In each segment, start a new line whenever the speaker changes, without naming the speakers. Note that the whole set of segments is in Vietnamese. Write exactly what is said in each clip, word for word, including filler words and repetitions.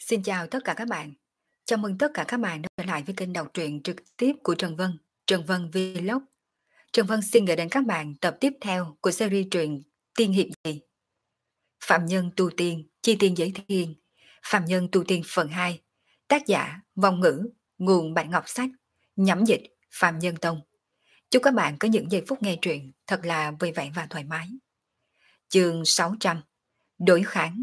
Xin chào tất cả các bạn. Chào mừng tất cả các bạn đã trở lại với kênh đọc truyện trực tiếp của Trần Vân, Trần Vân Vlog. Trần Vân xin gửi đến các bạn tập tiếp theo của series truyện Tiên hiệp gì? Phạm Nhân tu tiên, chi tiên giới thiên. Phạm Nhân tu tiên phần hai. Tác giả Vong Ngữ, nguồn Bạch Ngọc Sách, nhẩm dịch Phạm Nhân Tông. Chúc các bạn có những giây phút nghe truyện thật là vui vẻ và thoải mái. Chương sáu trăm. Đối kháng.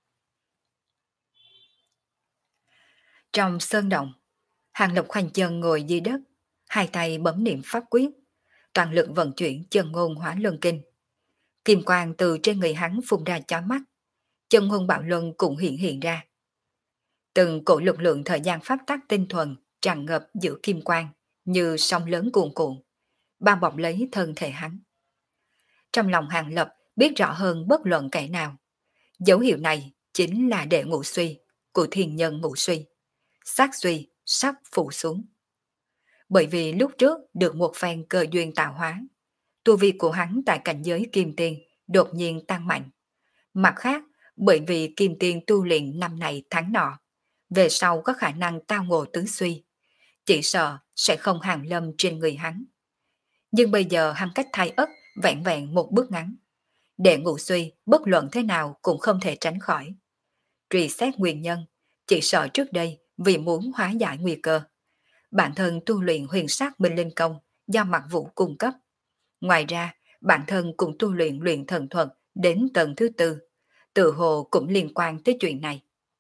Trong sơn động, Hàng Lập khoanh chân ngồi dưới đất, hai tay bấm niệm pháp quyết, toàn lực vận chuyển chân ngôn hỏa luân kinh. Kim quang từ trên người hắn phun ra chói mắt, chân ngôn bạo luân cũng hiện hiện ra. Từng cổ lực lượng thời gian pháp tắc tinh thuần tràn ngập giữa kim quang như sóng lớn cuồn cuộn, bao bọc lấy thân thể hắn. Trong lòng Hàng Lập biết rõ hơn bất luận kẻ nào, dấu hiệu này chính là đệ ngũ suy của thiên nhân ngũ suy, sát suy sắp phủ xuống. Bởi vì lúc trước được một phen cơ duyên tạo hóa, tu vi của hắn tại cảnh giới kim tiên đột nhiên tăng mạnh. Mặt khác, bởi vì kim tiên tu luyện năm này tháng nọ, về sau có khả năng tao ngộ tứ suy, chỉ sợ sẽ không hàng lâm trên người hắn. Nhưng bây giờ hắn cách thái ất vẹn vẹn một bước ngắn. Đệ ngũ suy bất luận thế nào cũng không thể tránh khỏi. Truy xét nguyên nhân, chỉ sợ trước đây vì muốn hóa giải nguy cơ, bản thân tu luyện huyền sát minh linh công do Mạc Vũ cung cấp. Ngoài ra, bản thân cũng tu luyện luyện thần thuật đến tầng thứ tư, tự hồ cũng liên quan tới chuyện này.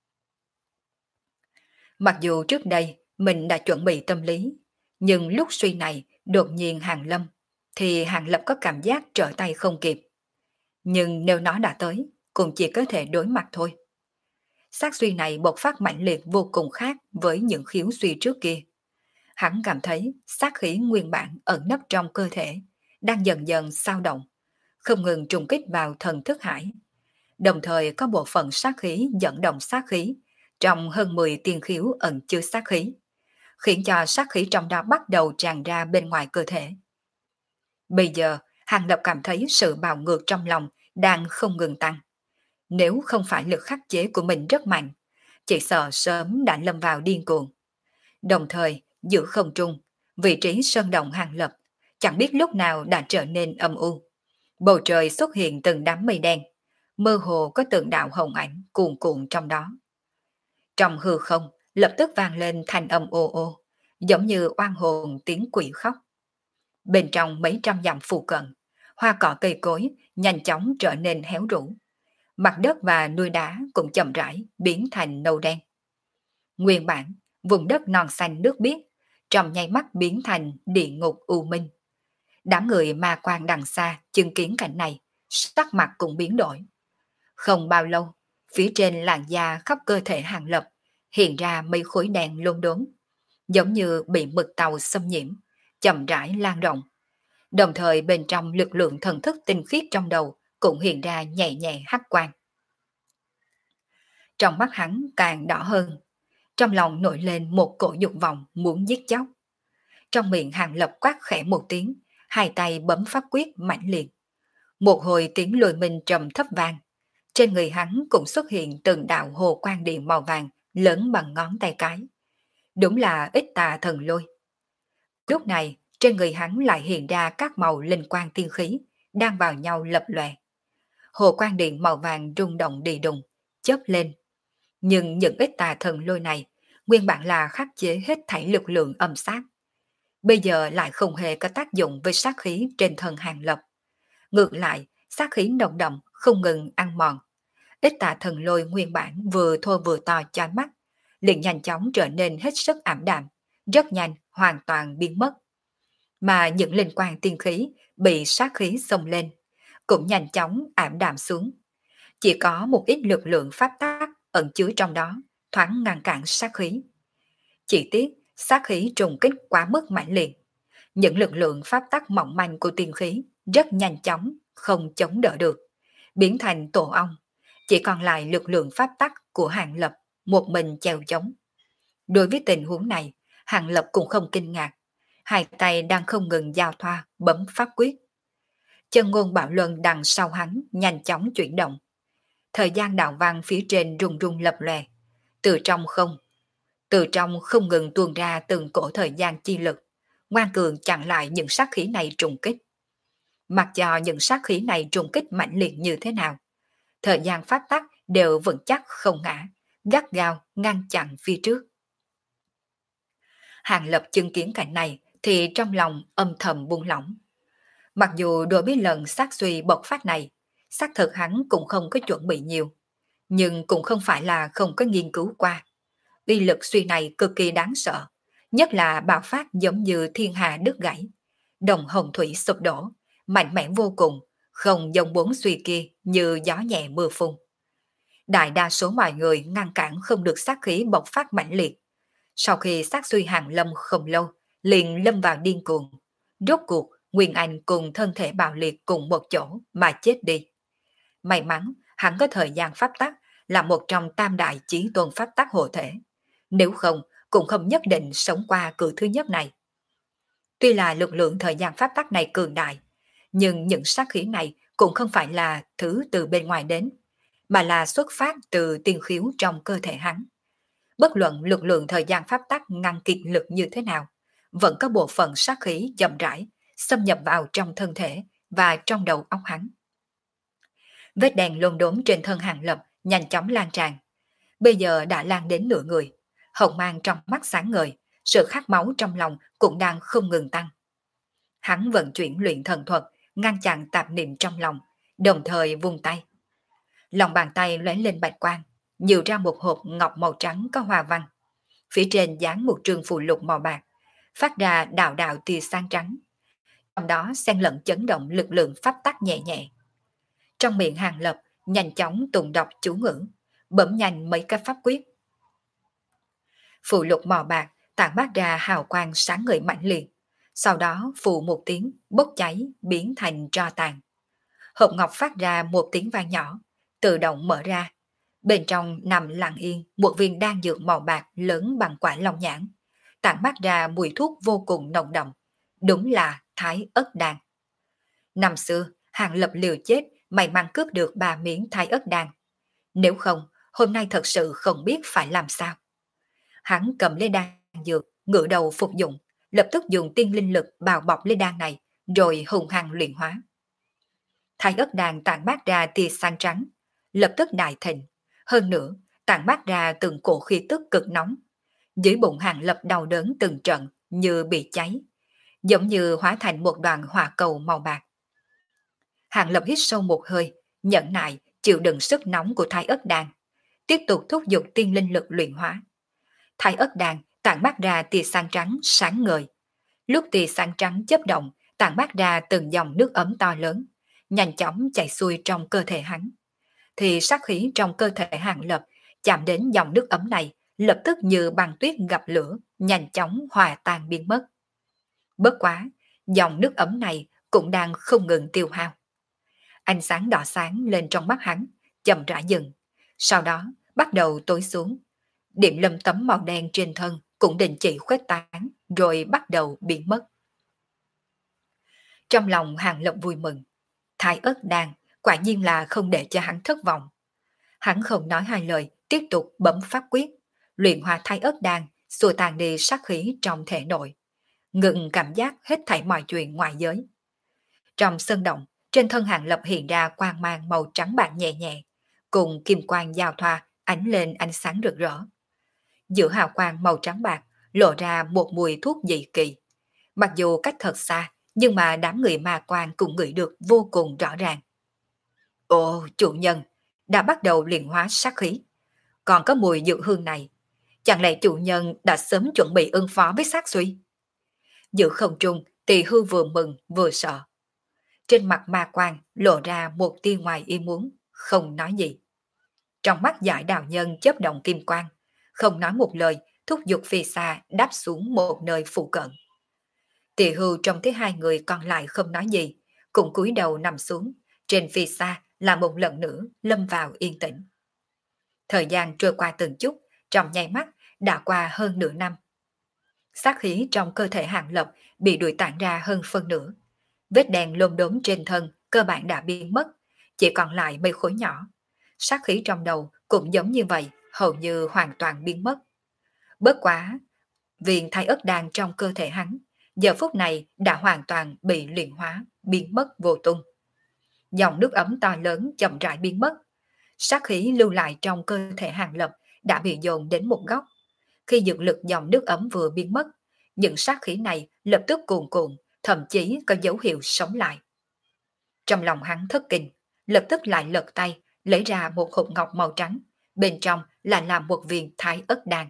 Mặc dù trước đây mình đã chuẩn bị tâm lý, nhưng lúc suy này đột nhiên hàng lâm, thì Hàng Lập có cảm giác trở tay không kịp. Nhưng nếu nó đã tới, cũng chỉ có thể đối mặt thôi. Sát suy này bộc phát mạnh liệt vô cùng khác với những khiếu suy trước kia. Hắn cảm thấy sát khí nguyên bản ẩn nấp trong cơ thể, đang dần dần xao động, không ngừng trùng kích vào thần thức hải. Đồng thời có bộ phận sát khí dẫn động sát khí, trong hơn mười tiên khiếu ẩn chứa sát khí, khiến cho sát khí trong đó bắt đầu tràn ra bên ngoài cơ thể. Bây giờ, Hàng Lập cảm thấy sự bạo ngược trong lòng đang không ngừng tăng. Nếu không phải lực khắc chế của mình rất mạnh, chỉ sợ sớm đã lâm vào điên cuồng. Đồng thời, giữa không trung, vị trí sơn động Hàng Lập, chẳng biết lúc nào đã trở nên âm u. Bầu trời xuất hiện từng đám mây đen, mơ hồ có từng đạo hồng ảnh cuồn cuộn trong đó. Trong hư không, lập tức vang lên thanh âm ô ô, giống như oan hồn tiếng quỷ khóc. Bên trong mấy trăm dặm phụ cận, hoa cỏ cây cối nhanh chóng trở nên héo rũ. Mặt đất và núi đá cũng chậm rãi biến thành nâu đen. Nguyên bản, vùng đất non xanh nước biếc, trong nháy mắt biến thành địa ngục u minh. Đám người ma quan đằng xa chứng kiến cảnh này, sắc mặt cũng biến đổi. Không bao lâu, phía trên làn da khắp cơ thể Hàng Lập hiện ra mấy khối đen lôn đốn, giống như bị mực tàu xâm nhiễm, chậm rãi lan rộng. Đồng thời bên trong lực lượng thần thức tinh khiết trong đầu cũng hiện ra nhẹ nhẹ hắc quang. Trong mắt hắn càng đỏ hơn, trong lòng nổi lên một cỗ dục vọng muốn giết chóc. Trong miệng Hàng Lập quát khẽ một tiếng, hai tay bấm pháp quyết mạnh liệt. Một hồi tiếng lôi minh trầm thấp vang, trên người hắn cũng xuất hiện từng đạo hồ quang điện màu vàng lớn bằng ngón tay cái. Đúng là ít tà thần lôi. Lúc này, trên người hắn lại hiện ra các màu linh quang tiên khí, đang vào nhau lập lòe. Hồ quang điện màu vàng rung động đi đùng, chớp lên. Nhưng những ít tà thần lôi này, nguyên bản là khắc chế hết thảy lực lượng âm sát. Bây giờ lại không hề có tác dụng với sát khí trên thân Hàng Lập. Ngược lại, sát khí nồng đậm không ngừng ăn mòn. Ít tà thần lôi nguyên bản vừa thô vừa to chói mắt, liền nhanh chóng trở nên hết sức ảm đạm, rất nhanh hoàn toàn biến mất. Mà những linh quang tiên khí bị sát khí xông lên, cũng nhanh chóng ảm đạm xuống. Chỉ có một ít lực lượng pháp tác ẩn chứa trong đó, thoáng ngăn cản sát khí. Chỉ tiếc, sát khí trùng kích quá mức mạnh liệt. Những lực lượng pháp tắc mỏng manh của tiên khí rất nhanh chóng, không chống đỡ được, biến thành tổ ong. Chỉ còn lại lực lượng pháp tắc của Hàng Lập, một mình chèo chống. Đối với tình huống này, Hàng Lập cũng không kinh ngạc. Hai tay đang không ngừng giao thoa, bấm pháp quyết. Chân ngôn bạo luân đằng sau hắn nhanh chóng chuyển động. Thời gian đạo văn phía trên rung rung lập lòe. Từ trong không, từ trong không ngừng tuôn ra từng cổ thời gian chi lực, ngoan cường chặn lại những sát khí này trùng kích. Mặc cho những sát khí này trùng kích mạnh liệt như thế nào, thời gian pháp tắc đều vững chắc không ngã, gắt gao ngăn chặn phía trước. Hàng Lập chứng kiến cảnh này thì trong lòng âm thầm buông lỏng. Mặc dù đối với lần sát suy bộc phát này, xác thực hắn cũng không có chuẩn bị nhiều, nhưng cũng không phải là không có nghiên cứu qua. Uy lực suy này cực kỳ đáng sợ, nhất là bạo phát giống như thiên hà đứt gãy, đồng hồng thủy sụp đổ, mạnh mẽ vô cùng, không giống bốn suy kia như gió nhẹ mưa phùn. Đại đa số mọi người ngăn cản không được sát khí bộc phát mạnh liệt. Sau khi sát suy hàng lâm không lâu, liền lâm vào điên cuồng. Rốt cuộc, Nguyên Anh cùng thân thể bạo liệt cùng một chỗ mà chết đi. May mắn, hắn có thời gian pháp tắc là một trong tam đại chí tôn pháp tắc hộ thể. Nếu không, cũng không nhất định sống qua cửa thứ nhất này. Tuy là lực lượng thời gian pháp tắc này cường đại, nhưng những sát khí này cũng không phải là thứ từ bên ngoài đến, mà là xuất phát từ tiên khiếu trong cơ thể hắn. Bất luận lực lượng thời gian pháp tắc ngăn kiệt lực như thế nào, vẫn có bộ phận sát khí chậm rãi xâm nhập vào trong thân thể và trong đầu óc hắn. Vết đèn lồn đốm trên thân Hàng Lập nhanh chóng lan tràn. Bây giờ đã lan đến nửa người, hồng mang trong mắt sáng ngời, sự khát máu trong lòng cũng đang không ngừng tăng. Hắn vận chuyển luyện thần thuật, ngăn chặn tạp niệm trong lòng, đồng thời vung tay. Lòng bàn tay lóe lên bạch quang, nhiều ra một hộp ngọc màu trắng có hoa văn. Phía trên dán một trường phù lục màu bạc, phát ra đạo đạo tia sáng trắng. Trong đó xen lẫn chấn động lực lượng pháp tắc nhẹ nhẹ. Trong miệng Hàng Lập nhanh chóng tụng đọc chú ngữ, bấm nhanh mấy cái pháp quyết. Phù lục màu bạc tản mát ra hào quang sáng ngời mạnh liệt, sau đó phù một tiếng bốc cháy biến thành tro tàn. Hộp ngọc phát ra một tiếng vang nhỏ, tự động mở ra. Bên trong nằm lặng yên một viên đan dược màu bạc lớn bằng quả long nhãn, tản mát ra mùi thuốc vô cùng nồng đậm, đúng là thái ất đan. Năm xưa, Hàng Lập liều chết may mắn cướp được ba miếng thái ất đan. Nếu không, hôm nay thật sự không biết phải làm sao. Hắn cầm lấy đan dược, ngửa đầu phục dụng, lập tức dùng tiên linh lực bào bọc lấy đan này, rồi hùng hăng luyện hóa. Thái ất đan tản mát ra tia sáng trắng, lập tức đại thịnh. Hơn nữa, tản mát ra từng cổ khí tức cực nóng. Dưới bụng Hàng Lập đau đớn từng trận như bị cháy, giống như hóa thành một đoàn hỏa cầu màu bạc. Hàng Lập hít sâu một hơi, nhẫn nại chịu đựng sức nóng của thái ất đan, tiếp tục thúc giục tiên linh lực luyện hóa. Thái ất đan tản mát ra tia sáng trắng sáng ngời. Lúc tia sáng trắng chớp động, tản mát ra từng dòng nước ấm to lớn, nhanh chóng chảy xuôi trong cơ thể hắn. Thì sát khí trong cơ thể Hàng Lập chạm đến dòng nước ấm này, lập tức như băng tuyết gặp lửa, nhanh chóng hòa tan biến mất. Bất quá, dòng nước ấm này cũng đang không ngừng tiêu hao. Ánh sáng đỏ sáng lên trong mắt hắn, chậm rãi dừng, sau đó bắt đầu tối xuống. Điểm lâm tấm màu đen trên thân cũng đình chỉ khuếch tán, rồi bắt đầu biến mất. Trong lòng Hàng Lập vui mừng, thái ất đan quả nhiên là không để cho hắn thất vọng. Hắn không nói hai lời, tiếp tục bấm pháp quyết, luyện hóa thái ất đan, xua tan đi sát khí trong thể nội, ngừng cảm giác hết thảy mọi chuyện ngoài giới. Trong sân động, trên thân Hàng Lập hiện ra quang mang màu trắng bạc nhẹ nhẹ, cùng kim quang giao thoa ánh lên ánh sáng rực rỡ. Giữa hào quang màu trắng bạc lộ ra một mùi thuốc dị kỳ. Mặc dù cách thật xa, nhưng mà đám người ma quan cũng ngửi được vô cùng rõ ràng. Ồ, chủ nhân đã bắt đầu luyện hóa sát khí, còn có mùi dược hương này, chẳng lẽ chủ nhân đã sớm chuẩn bị ứng phó với sát suy? Giữa không trung, Tỳ Hư vừa mừng vừa sợ. Trên mặt ma quan lộ ra một tia ngoài ý muốn, không nói gì. Trong mắt Giải Đạo Nhân chớp động kim quang, không nói một lời, thúc giục phi xa đáp xuống một nơi phụ cận. Tỳ Hư trông thấy hai người còn lại không nói gì, cũng cúi đầu nằm xuống, trên phi xa là một lần nữa lâm vào yên tĩnh. Thời gian trôi qua từng chút, trong nháy mắt đã qua hơn nửa năm. Sát khí trong cơ thể Hàng Lập bị đuổi tản ra hơn phân nửa. Vết đèn lốm đốm trên thân cơ bản đã biến mất, chỉ còn lại mấy khối nhỏ. Sát khí trong đầu cũng giống như vậy, hầu như hoàn toàn biến mất. Bất quá, viên thái ớt đan trong cơ thể hắn, giờ phút này đã hoàn toàn bị luyện hóa, biến mất vô tung. Dòng nước ấm to lớn chậm rãi biến mất. Sát khí lưu lại trong cơ thể Hàng Lập đã bị dồn đến một góc. Khi dược lực dòng nước ấm vừa biến mất, những sát khí này lập tức cuồn cuộn, thậm chí có dấu hiệu sống lại. Trong lòng hắn thất kinh, lập tức lại lật tay, lấy ra một hộp ngọc màu trắng, bên trong là làm một viên thái ớt đan.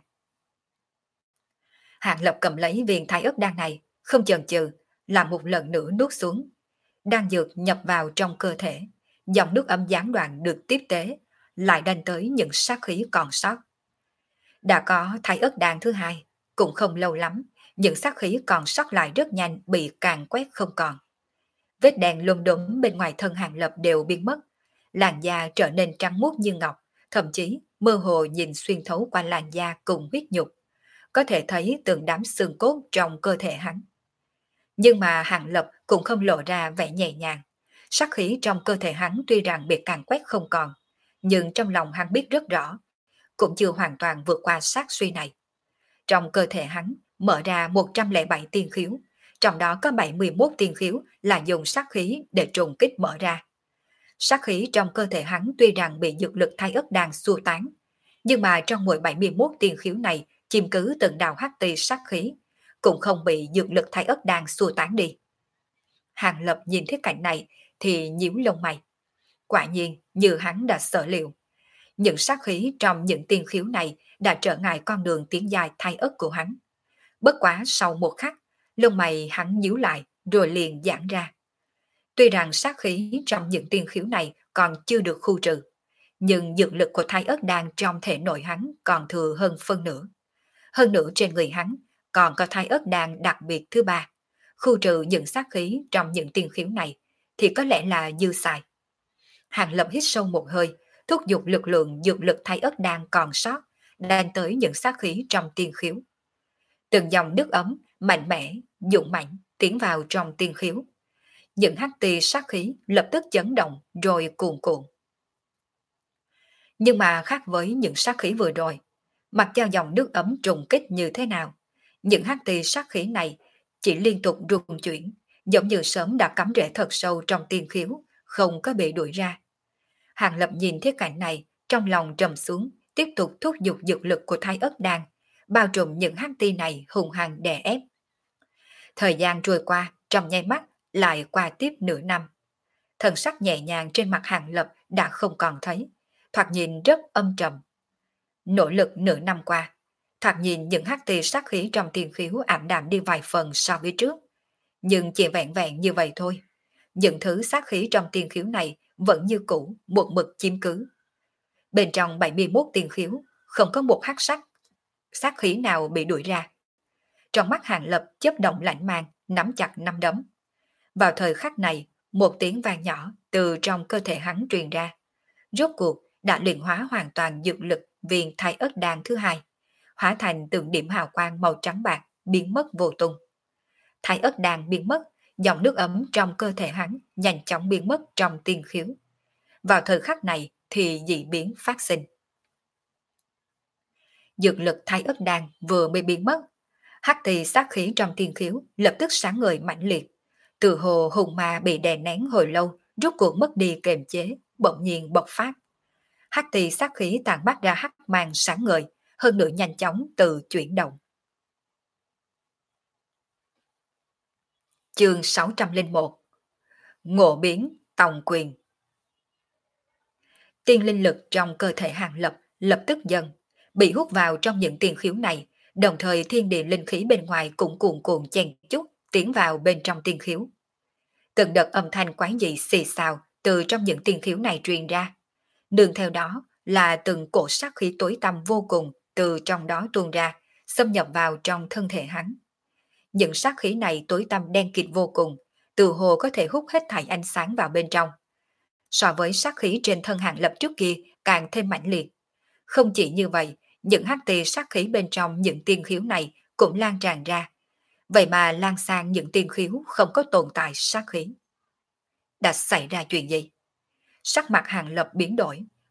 Hàng Lập cầm lấy viên thái ớt đan này, không chần chừ, làm một lần nữa nuốt xuống. Đan dược nhập vào trong cơ thể, dòng nước ấm gián đoạn được tiếp tế, lại đánh tới những sát khí còn sót. Đã có thái ớt đan thứ hai, cũng không lâu lắm, những sát khí còn sót lại rất nhanh bị càn quét không còn. Vết đen lùm đốm bên ngoài thân Hàng Lập đều biến mất, làn da trở nên trắng muốt như ngọc, thậm chí mơ hồ nhìn xuyên thấu qua làn da cùng huyết nhục, có thể thấy từng đám xương cốt trong cơ thể hắn. Nhưng mà Hàng Lập cũng không lộ ra vẻ nhẹ nhàng. Sát khí trong cơ thể hắn tuy rằng bị càn quét không còn, nhưng trong lòng hắn biết rất rõ, cũng chưa hoàn toàn vượt qua sát suy này. Trong cơ thể hắn mở ra một trăm lẻ bảy tiên khiếu, trong đó có bảy mươi mốt tiên khiếu là dùng sát khí để trùng kích mở ra. Sát khí trong cơ thể hắn tuy rằng bị dược lực thái ớt đan xua tán, nhưng mà trong mỗi bảy mươi mốt tiên khiếu này chiếm cứ từng đạo hắc tì sát khí, cũng không bị dược lực thái ớt đan xua tán đi. Hàng Lập nhìn thấy cảnh này thì nhíu lông mày. Quả nhiên như hắn đã sợ liệu, những sát khí trong những tiên khiếu này đã trở ngại con đường tiến dài thái ớt của hắn. Bất quá sau một khắc, lông mày hắn nhíu lại rồi liền giãn ra. Tuy rằng sát khí trong những tiên khiếu này còn chưa được khu trừ, nhưng dược lực của thái ớt đan trong thể nội hắn còn thừa hơn phân nửa. Hơn nữa trên người hắn còn có thái ớt đan đặc biệt thứ ba, khu trừ những sát khí trong những tiên khiếu này thì có lẽ là dư xài. Hàng Lập hít sâu một hơi, thúc giục lực lượng dược lực thái ớt đan còn sót, đang tới những sát khí trong tiên khiếu. Từng dòng nước ấm, mạnh mẽ, dũng mãnh tiến vào trong tiên khiếu. Những hắc tì sát khí lập tức chấn động rồi cuồn cuộn. Nhưng mà khác với những sát khí vừa rồi, mặc cho dòng nước ấm trùng kích như thế nào, những hắc tì sát khí này chỉ liên tục rung chuyển, giống như sớm đã cắm rễ thật sâu trong tiên khiếu, không có bị đuổi ra. Hàng Lập nhìn thấy cảnh này, trong lòng trầm xuống, tiếp tục thúc giục dược lực của thái ớt đan, bao trùm những hắc ti này hùng hăng đè ép. Thời gian trôi qua, trong nháy mắt lại qua tiếp nửa năm. Thần sắc nhẹ nhàng trên mặt Hàng Lập đã không còn thấy, thoạt nhìn rất âm trầm. Nỗ lực nửa năm qua, thoạt nhìn những hắc ti sát khí trong tiên khiếu ảm đạm đi vài phần so với trước. Nhưng chỉ vẹn vẹn như vậy thôi. Những thứ sát khí trong tiên khiếu này vẫn như cũ, một mực chiếm cứ. Bên trong bảy mươi mốt tiên khiếu, không có một hắc sắc sát khí nào bị đuổi ra. Trong mắt Hàng Lập chớp động lạnh mang, nắm chặt nắm đấm. Vào thời khắc này, một tiếng vang nhỏ từ trong cơ thể hắn truyền ra. Rốt cuộc đã luyện hóa hoàn toàn dược lực viên thái ớt đan thứ hai, hóa thành từng điểm hào quang màu trắng bạc, biến mất vô tung. Thái ớt đan biến mất, dòng nước ấm trong cơ thể hắn nhanh chóng biến mất trong tiên khiếu. Vào thời khắc này thì dị biến phát sinh. Dược lực thái ớt đan vừa mới biến mất, hắc thì sát khí trong tiên khiếu lập tức sáng ngời mãnh liệt. Từ hồ hùng ma bị đè nén hồi lâu, rốt cuộc mất đi kềm chế, bỗng nhiên bộc phát. Hắc thì sát khí tàn mát ra hắc mang sáng ngời, hơn nữa nhanh chóng tự chuyển động. Chương sáu trăm lẻ một Ngộ biến tòng quyền. Tiên linh lực trong cơ thể Hàng Lập lập tức dần, bị hút vào trong những tiên khiếu này, đồng thời thiên địa linh khí bên ngoài cũng cuồn cuộn chen chúc tiến vào bên trong tiên khiếu. Từng đợt âm thanh quái dị xì xào từ trong những tiên khiếu này truyền ra. Nương theo đó là từng cổ sát khí tối tăm vô cùng từ trong đó tuôn ra, xâm nhập vào trong thân thể hắn. Những sát khí này tối tăm đen kịt vô cùng, từ hồ có thể hút hết thảy ánh sáng vào bên trong. So với sát khí trên thân Hàng Lập trước kia càng thêm mãnh liệt. Không chỉ như vậy, những hắc tì sát khí bên trong những tiên khiếu này cũng lan tràn ra. Vậy mà lan sang những tiên khiếu không có tồn tại sát khí. Đã xảy ra chuyện gì? Sắc mặt Hàng Lập biến đổi,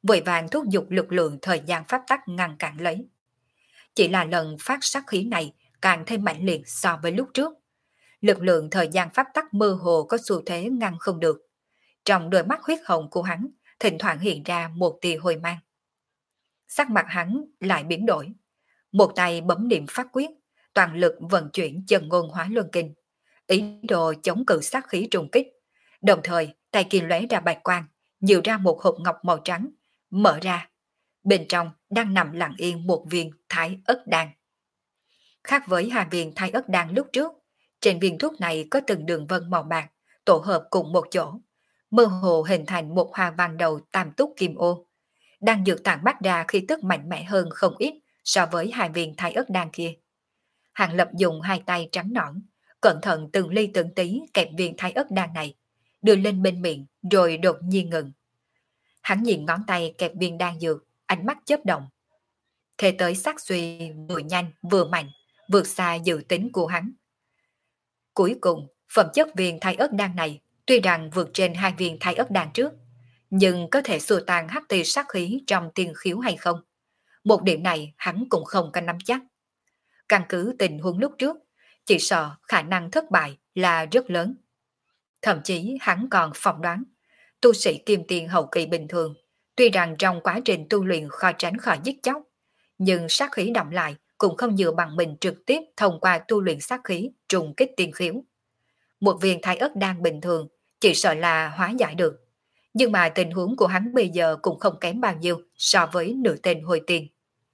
vội vàng thúc giục lực lượng thời gian pháp tắc ngăn cản lấy. Chỉ là lần phát sát khí này càng thêm mạnh liệt so với lúc trước. Lực lượng thời gian pháp tắc mơ hồ có xu thế ngăn không được. Trong đôi mắt huyết hồng của hắn, thỉnh thoảng hiện ra một tia hồi mang. Sắc mặt hắn lại biến đổi. Một tay bấm niệm pháp quyết, toàn lực vận chuyển chân ngôn hóa luân kinh, ý đồ chống cự sát khí trùng kích. Đồng thời, tay kia lóe ra bạch quang, nhiều ra một hộp ngọc màu trắng, mở ra. Bên trong đang nằm lặng yên một viên thái ất đan. Khác với hai viên thái ất đan lúc trước, trên viên thuốc này có từng đường vân màu bạc, tổ hợp cùng một chỗ, mơ hồ hình thành một hoa văn đầu tam túc kim ô. Đang dược tản bắt ra khí tức mạnh mẽ hơn không ít so với hai viên thái ất đan kia. Hàng Lập dùng hai tay trắng nõn, cẩn thận từng ly từng tí kẹp viên thái ất đan này, đưa lên bên miệng rồi đột nhiên ngừng. Hắn nhìn ngón tay kẹp viên đan dược, ánh mắt chớp động. Thế tới sát suy vừa nhanh vừa mạnh, vượt xa dự tính của hắn. Cuối cùng, phẩm chất viên thái ất đan này tuy rằng vượt trên hai viên thái ất đan trước, nhưng có thể xua tan hắc ti sát khí trong tiên khiếu hay không? Một điểm này hắn cũng không có nắm chắc. Căn cứ tình huống lúc trước, chỉ sợ khả năng thất bại là rất lớn. Thậm chí hắn còn phỏng đoán, tu sĩ kim tiền hậu kỳ bình thường, tuy rằng trong quá trình tu luyện khó tránh khỏi giết chóc, nhưng sát khí động lại cũng không dựa bằng mình trực tiếp thông qua tu luyện sát khí trùng kích tiên khiếu. Một viên thái ất đan bình thường chỉ sợ là hóa giải được, nhưng mà tình huống của hắn bây giờ cũng không kém bao nhiêu so với nửa tên hồi tiền.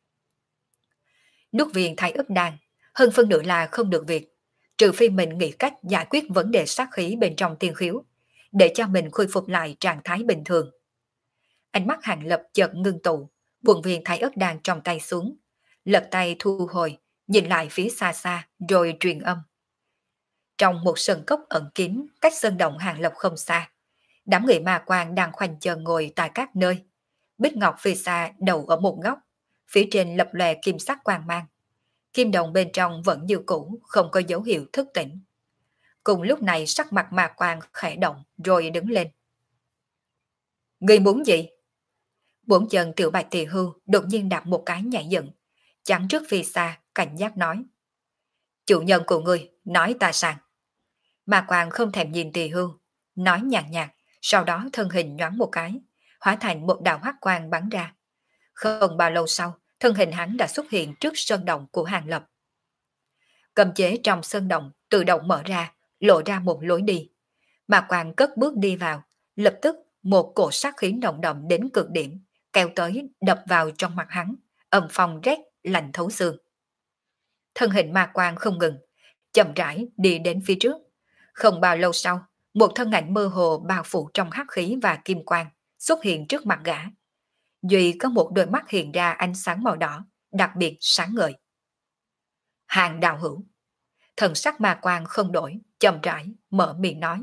Nuốt viên thái ất đan, hơn phân nửa là không được việc, trừ phi mình nghĩ cách giải quyết vấn đề sát khí bên trong tiên khiếu, để cho mình khôi phục lại trạng thái bình thường. Ánh mắt Hàng Lập chợt ngưng tụ, buông viên thái ất đan trong tay xuống, lật tay thu hồi, nhìn lại phía xa xa rồi truyền âm. Trong một sân cốc ẩn kín cách sơn động Hàng Lập không xa, đám người ma quang đang khoanh chân ngồi tại các nơi. Bích ngọc phía xa đầu ở một góc, phía trên lập lòe kim sắc quang mang. Kim đồng bên trong vẫn như cũ, không có dấu hiệu thức tỉnh. Cùng lúc này sắc mặt ma quang khẽ động rồi đứng lên. Người muốn gì? Bốn chân tiểu bạch tỳ hưu đột nhiên đạp một cái nhảy dựng, chắn trước phía xa, cảnh giác nói. Chủ nhân của ngươi, nói ta sang. Ma quang không thèm nhìn tỳ hưu, nói nhàn nhạt, sau đó thân hình nhoáng một cái, hóa thành một đạo hắc quang bắn ra. Không bao lâu sau, thân hình hắn đã xuất hiện trước sơn động của Hàng Lập. Cầm chế trong sơn động tự động mở ra, lộ ra một lối đi. Ma quang cất bước đi vào, lập tức một cổ sát khí nồng đậm đến cực điểm, kéo tới đập vào trong mặt hắn, âm phong rét lạnh thấu xương. Thân hình ma quang không ngừng, chậm rãi đi đến phía trước. Không bao lâu sau, một thân ảnh mơ hồ bao phủ trong hắc khí và kim quang xuất hiện trước mặt gã. Duy có một đôi mắt hiện ra ánh sáng màu đỏ, đặc biệt sáng ngời. Hàng đạo hữu. Thần sắc ma quang không đổi, chậm rãi mở miệng nói.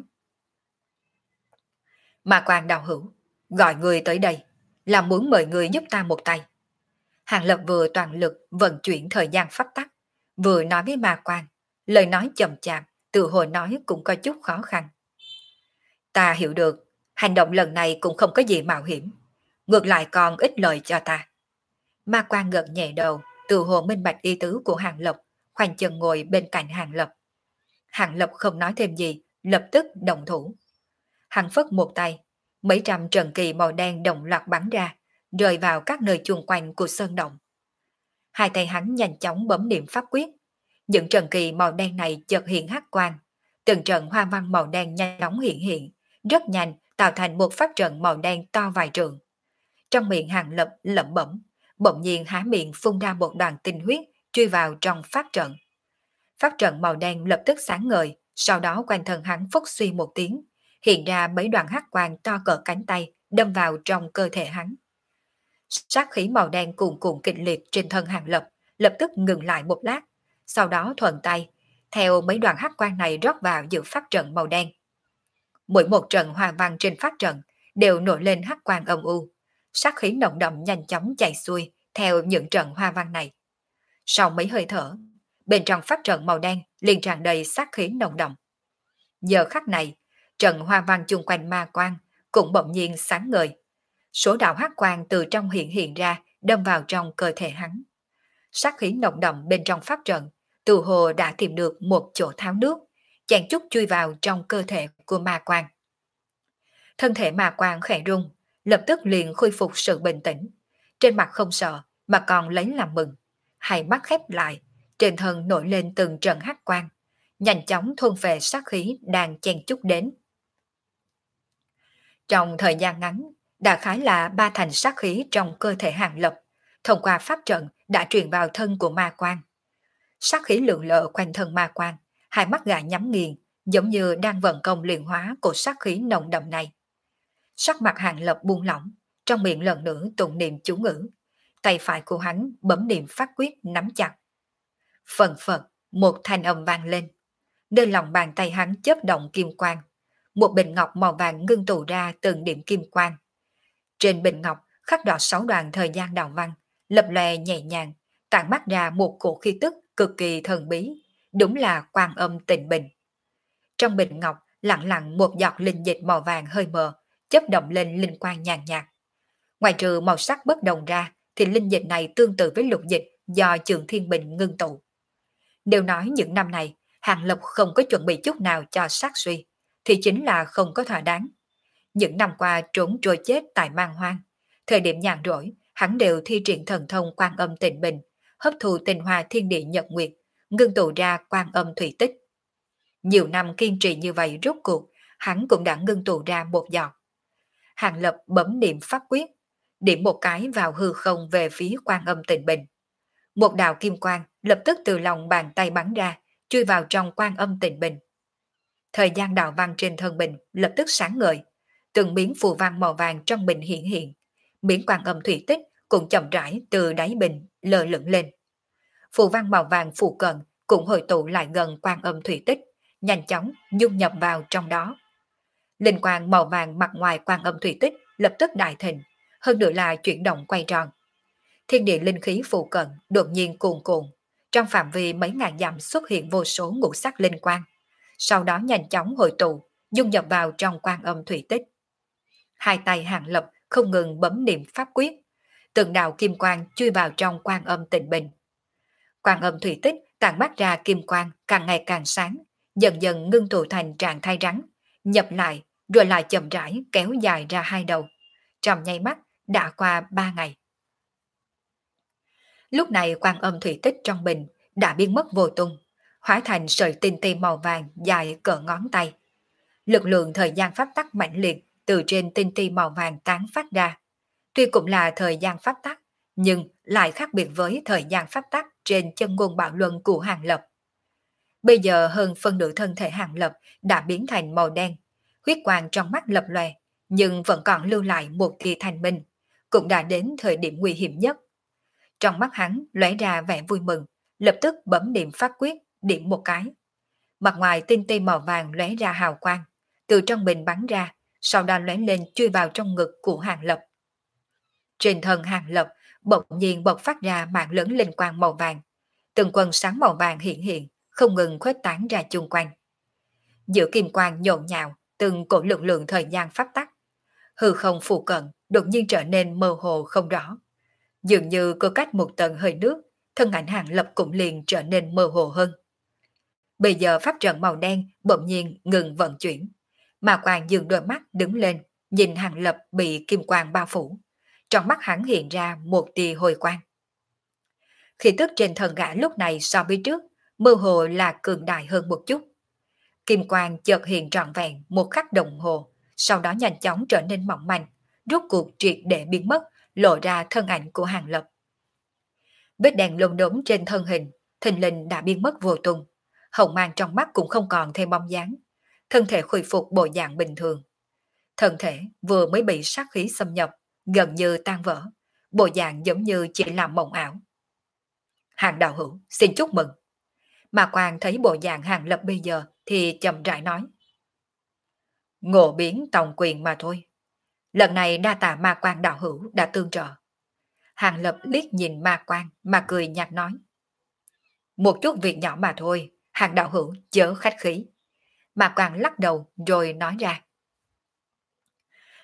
Ma quang đạo hữu, gọi người tới đây, là muốn mời người giúp ta một tay. Hàng Lập vừa toàn lực vận chuyển thời gian pháp tắc, vừa nói với ma quang, lời nói chậm chạp, tự hồi nói cũng có chút khó khăn. Ta hiểu được, hành động lần này cũng không có gì mạo hiểm, ngược lại còn ít lợi cho ta. Ma quang gật nhẹ đầu, tự hồ minh bạch ý tứ của Hàng Lập, khoanh chân ngồi bên cạnh Hàng Lập. Hàng Lập không nói thêm gì, lập tức động thủ. Hắn phất một tay, mấy trăm trần kỳ màu đen đồng loạt bắn ra, rơi vào các nơi chung quanh của sơn động. Hai tay hắn nhanh chóng bấm niệm pháp quyết. Những trần kỳ màu đen này chợt hiện hắc quang, từng trận hoa văn màu đen nhanh chóng hiện hiện, rất nhanh tạo thành một pháp trận màu đen to vài trượng. Trong miệng Hàng Lập lẩm bẩm, bỗng nhiên há miệng phun ra một đoàn tinh huyết truy vào trong pháp trận. Pháp trận màu đen lập tức sáng ngời, sau đó quanh thân hắn phốc suy một tiếng, hiện ra mấy đoàn hắc quang to cỡ cánh tay đâm vào trong cơ thể hắn. Sát khí màu đen cuồn cuộn kịch liệt trên thân Hàng Lập lập tức ngừng lại một lát, sau đó thuận tay theo mấy đoàn hắc quang này rót vào giữa pháp trận màu đen. Mỗi một trận hoa văn trên pháp trận đều nổi lên hắc quang âm u, sát khí nồng đậm nhanh chóng chạy xuôi theo những trận hoa văn này. Sau mấy hơi thở, bên trong pháp trận màu đen liền tràn đầy sát khí nồng đậm. Giờ khắc này, trận hoa văn chung quanh ma quang cũng bỗng nhiên sáng ngời. Số đạo hắc quang từ trong hiện hiện ra, đâm vào trong cơ thể hắn. Sát khí nồng đậm bên trong pháp trận, từ hồ đã tìm được một chỗ tháo nước, chàng chút chui vào trong cơ thể của ma quang. Thân thể ma quang khẽ rung, lập tức liền khôi phục sự bình tĩnh. Trên mặt không sợ, mà còn lấy làm mừng. Hai mắt khép lại, trên thân nổi lên từng trận hắc quang, nhanh chóng thôn về sát khí đang chen chúc đến. Trong thời gian ngắn, đại khái là ba thành sát khí trong cơ thể Hàng Lập, thông qua pháp trận đã truyền vào thân của ma quang. Sát khí lượn lờ quanh thân ma quang, hai mắt gã nhắm nghiền, giống như đang vận công luyện hóa của sát khí nồng đậm này. Sắc mặt Hàng Lập buông lỏng, trong miệng lần nữa tụng niệm chú ngữ. Tay phải của hắn bấm niệm pháp quyết nắm chặt. Phần phật, một thanh âm vang lên. Nơi lòng bàn tay hắn chớp động kim quang. Một bình ngọc màu vàng ngưng tụ ra từng điểm kim quang. Trên bình ngọc khắc đỏ sáu đoạn thời gian đạo văn, lập lòe nhẹ nhàng, tản mắt ra một cổ khí tức cực kỳ thần bí, đúng là Quan Âm Tịnh Bình. Trong bình ngọc lặng lặng một giọt linh dịch màu vàng hơi mờ, chớp động lên linh quang nhàn nhạt. Ngoài trừ màu sắc bất đồng ra, thì linh dịch này tương tự với lục dịch do Trường Thiên Bình ngưng tụ. Nếu nói những năm này, Hàng Lập không có chuẩn bị chút nào cho sát suy, thì chính là không có thỏa đáng. Những năm qua trốn trôi chết tại mang hoang, thời điểm nhàn rỗi, hắn đều thi triển thần thông Quan Âm Tịnh Bình, hấp thụ tinh hoa thiên địa nhật nguyệt, ngưng tụ ra Quan Âm thủy tích. Nhiều năm kiên trì như vậy rốt cuộc, hắn cũng đã ngưng tụ ra một giọt. Hàng Lập bấm niệm pháp quyết, điểm một cái vào hư không về phía Quan Âm Tịnh Bình. Một đạo kim quang lập tức từ lòng bàn tay bắn ra, chui vào trong Quan Âm Tịnh Bình. Thời gian đạo văn trên thân bình lập tức sáng ngời, từng miếng phù văn màu vàng trong bình hiện hiện, miếng Quan Âm thủy tích cũng chậm rãi từ đáy bình lờ lửng lên. Phù văn màu vàng phụ cận cũng hội tụ lại gần Quan Âm thủy tích, nhanh chóng dung nhập vào trong đó. Linh quang màu vàng mặt ngoài Quan Âm thủy tích lập tức đại thịnh, hơn nữa là chuyển động quay tròn. Thiên địa linh khí phụ cận đột nhiên cuồn cuộn, trong phạm vi mấy ngàn dặm xuất hiện vô số ngũ sắc linh quang, sau đó nhanh chóng hội tụ, dung nhập vào trong Quan Âm thủy tích. Hai tay Hàng Lập không ngừng bấm niệm pháp quyết, từng đạo kim quang chui vào trong Quan Âm Tịnh Bình. Quan Âm thủy tích tản mát ra kim quang càng ngày càng sáng, dần dần ngưng tụ thành trạng thái rắn, nhập lại rồi lại chậm rãi kéo dài ra hai đầu. Trong nháy mắt đã qua ba ngày. Lúc này Quan Âm thủy tích trong bình đã biến mất vô tung, hóa thành sợi tinh ti màu vàng dài cỡ ngón tay. Lực lượng thời gian pháp tắc mạnh liệt từ trên tinh ti màu vàng tán phát ra. Tuy cũng là thời gian pháp tắc, nhưng lại khác biệt với thời gian pháp tắc trên chân ngôn bạo luân của Hàng Lập. Bây giờ hơn phân nửa thân thể Hàng Lập đã biến thành màu đen, huyết quang trong mắt lập lòe, nhưng vẫn còn lưu lại một tia thanh minh, cũng đã đến thời điểm nguy hiểm nhất. Trong mắt hắn lóe ra vẻ vui mừng, lập tức bấm niệm pháp quyết, điểm một cái. Mặt ngoài tinh ti màu vàng lóe ra hào quang, từ trong bình bắn ra, sau đó lóe lên chui vào trong ngực của Hàng Lập. Trên thân Hàng Lập bỗng nhiên bộc phát ra mạng lớn linh quang màu vàng, từng quần sáng màu vàng hiện hiện, không ngừng khuếch tán ra chung quanh. Giữa kim quang nhộn nhạo, từng cổ lực lượng thời gian pháp tắc, hư không phụ cận đột nhiên trở nên mơ hồ không rõ. Dường như có cách một tầng hơi nước, thân ảnh Hàng Lập cũng liền trở nên mơ hồ hơn. Bây giờ pháp trận màu đen bỗng nhiên ngừng vận chuyển, mà quang dừng đôi mắt đứng lên, nhìn Hàng Lập bị kim quang bao phủ. Trong mắt hắn hiện ra một tia hồi quang. Khí tức trên thân gã lúc này so với trước, mơ hồ là cường đại hơn một chút. Kim quang chợt hiện trọn vẹn một khắc đồng hồ, sau đó nhanh chóng trở nên mỏng manh, rốt cuộc triệt để biến mất, lộ ra thân ảnh của Hàng Lập. Vết đèn lông đốm trên thân hình, thình lình đã biến mất vô tung, hồng mang trong mắt cũng không còn thêm bóng dáng, thân thể khôi phục bộ dạng bình thường. Thân thể vừa mới bị sát khí xâm nhập, gần như tan vỡ, bộ dạng giống như chỉ là mộng ảo. Hàng đạo hữu, xin chúc mừng. Mà Quang thấy bộ dạng Hàng Lập bây giờ thì chậm rãi nói. Ngộ biến tòng quyền mà thôi. Lần này đa tạ Ma Quang đạo hữu đã tương trợ. Hàng Lập liếc nhìn Ma Quang mà cười nhạt nói. Một chút việc nhỏ mà thôi, Hàng đạo hữu chớ khách khí. Ma Quang lắc đầu rồi nói ra.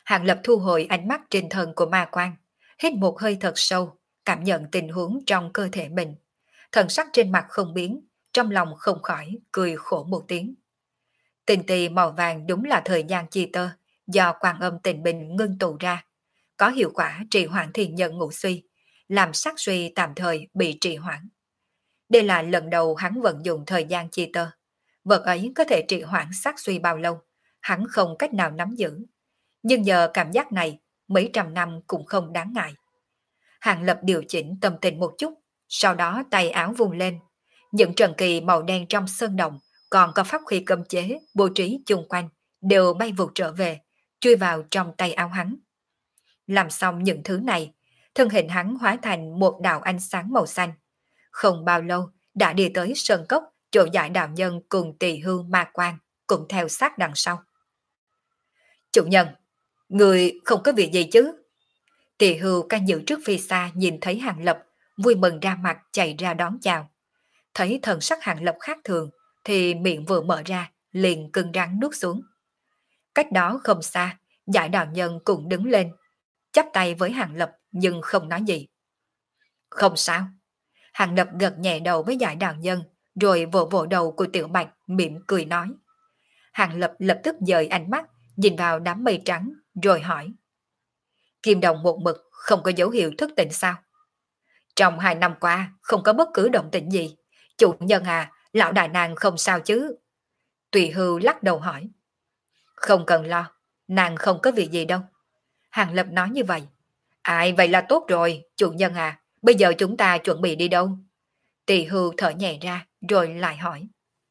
Hàng Lập thu hồi ánh mắt trên thân của ma quan, hít một hơi thật sâu, cảm nhận tình huống trong cơ thể mình. Thần sắc trên mặt không biến, trong lòng không khỏi cười khổ một tiếng. Tinh tì màu vàng đúng là thời gian chi tơ, do quan âm tình bình ngưng tụ ra, có hiệu quả trì hoãn thiên nhân ngũ suy, làm sắc suy tạm thời bị trì hoãn. Đây là lần đầu hắn vận dụng thời gian chi tơ. Vật ấy có thể trì hoãn sắc suy bao lâu, hắn không cách nào nắm giữ. Nhưng nhờ cảm giác này, mấy trăm năm cũng không đáng ngại. Hàng Lập điều chỉnh tâm tình một chút, sau đó tay áo vung lên. Những trần kỳ màu đen trong sơn động, còn có pháp khí cấm chế, bố trí chung quanh, đều bay vụt trở về, chui vào trong tay áo hắn. Làm xong những thứ này, thân hình hắn hóa thành một đạo ánh sáng màu xanh. Không bao lâu, đã đi tới sơn cốc, chỗ giải đạo nhân cùng tỳ hưu ma quan, cũng theo sát đằng sau. Chủ nhân, người không có việc gì chứ? Tỳ hưu canh giữ trước phi xa nhìn thấy Hàng Lập, vui mừng ra mặt chạy ra đón chào. Thấy thần sắc Hàng Lập khác thường, thì miệng vừa mở ra, liền cứng rắn nuốt xuống. Cách đó không xa, giải đạo nhân cũng đứng lên, chắp tay với Hàng Lập nhưng không nói gì. Không sao. Hàng Lập gật nhẹ đầu với giải đạo nhân, rồi vỗ vỗ đầu của Tiểu Bạch mỉm cười nói. Hàng Lập lập tức dời ánh mắt, nhìn vào đám mây trắng, rồi hỏi. Kim đồng một mực không có dấu hiệu thức tỉnh sao? Trong hai năm qua, không có bất cứ động tĩnh gì. Chủ nhân à, lão đại nàng không sao chứ? Tùy Hưu lắc đầu hỏi. Không cần lo, nàng không có việc gì đâu. Hàng Lập nói như vậy. Ai vậy là tốt rồi, chủ nhân à, bây giờ chúng ta chuẩn bị đi đâu? Tỳ Hưu thở nhẹ ra, rồi lại hỏi.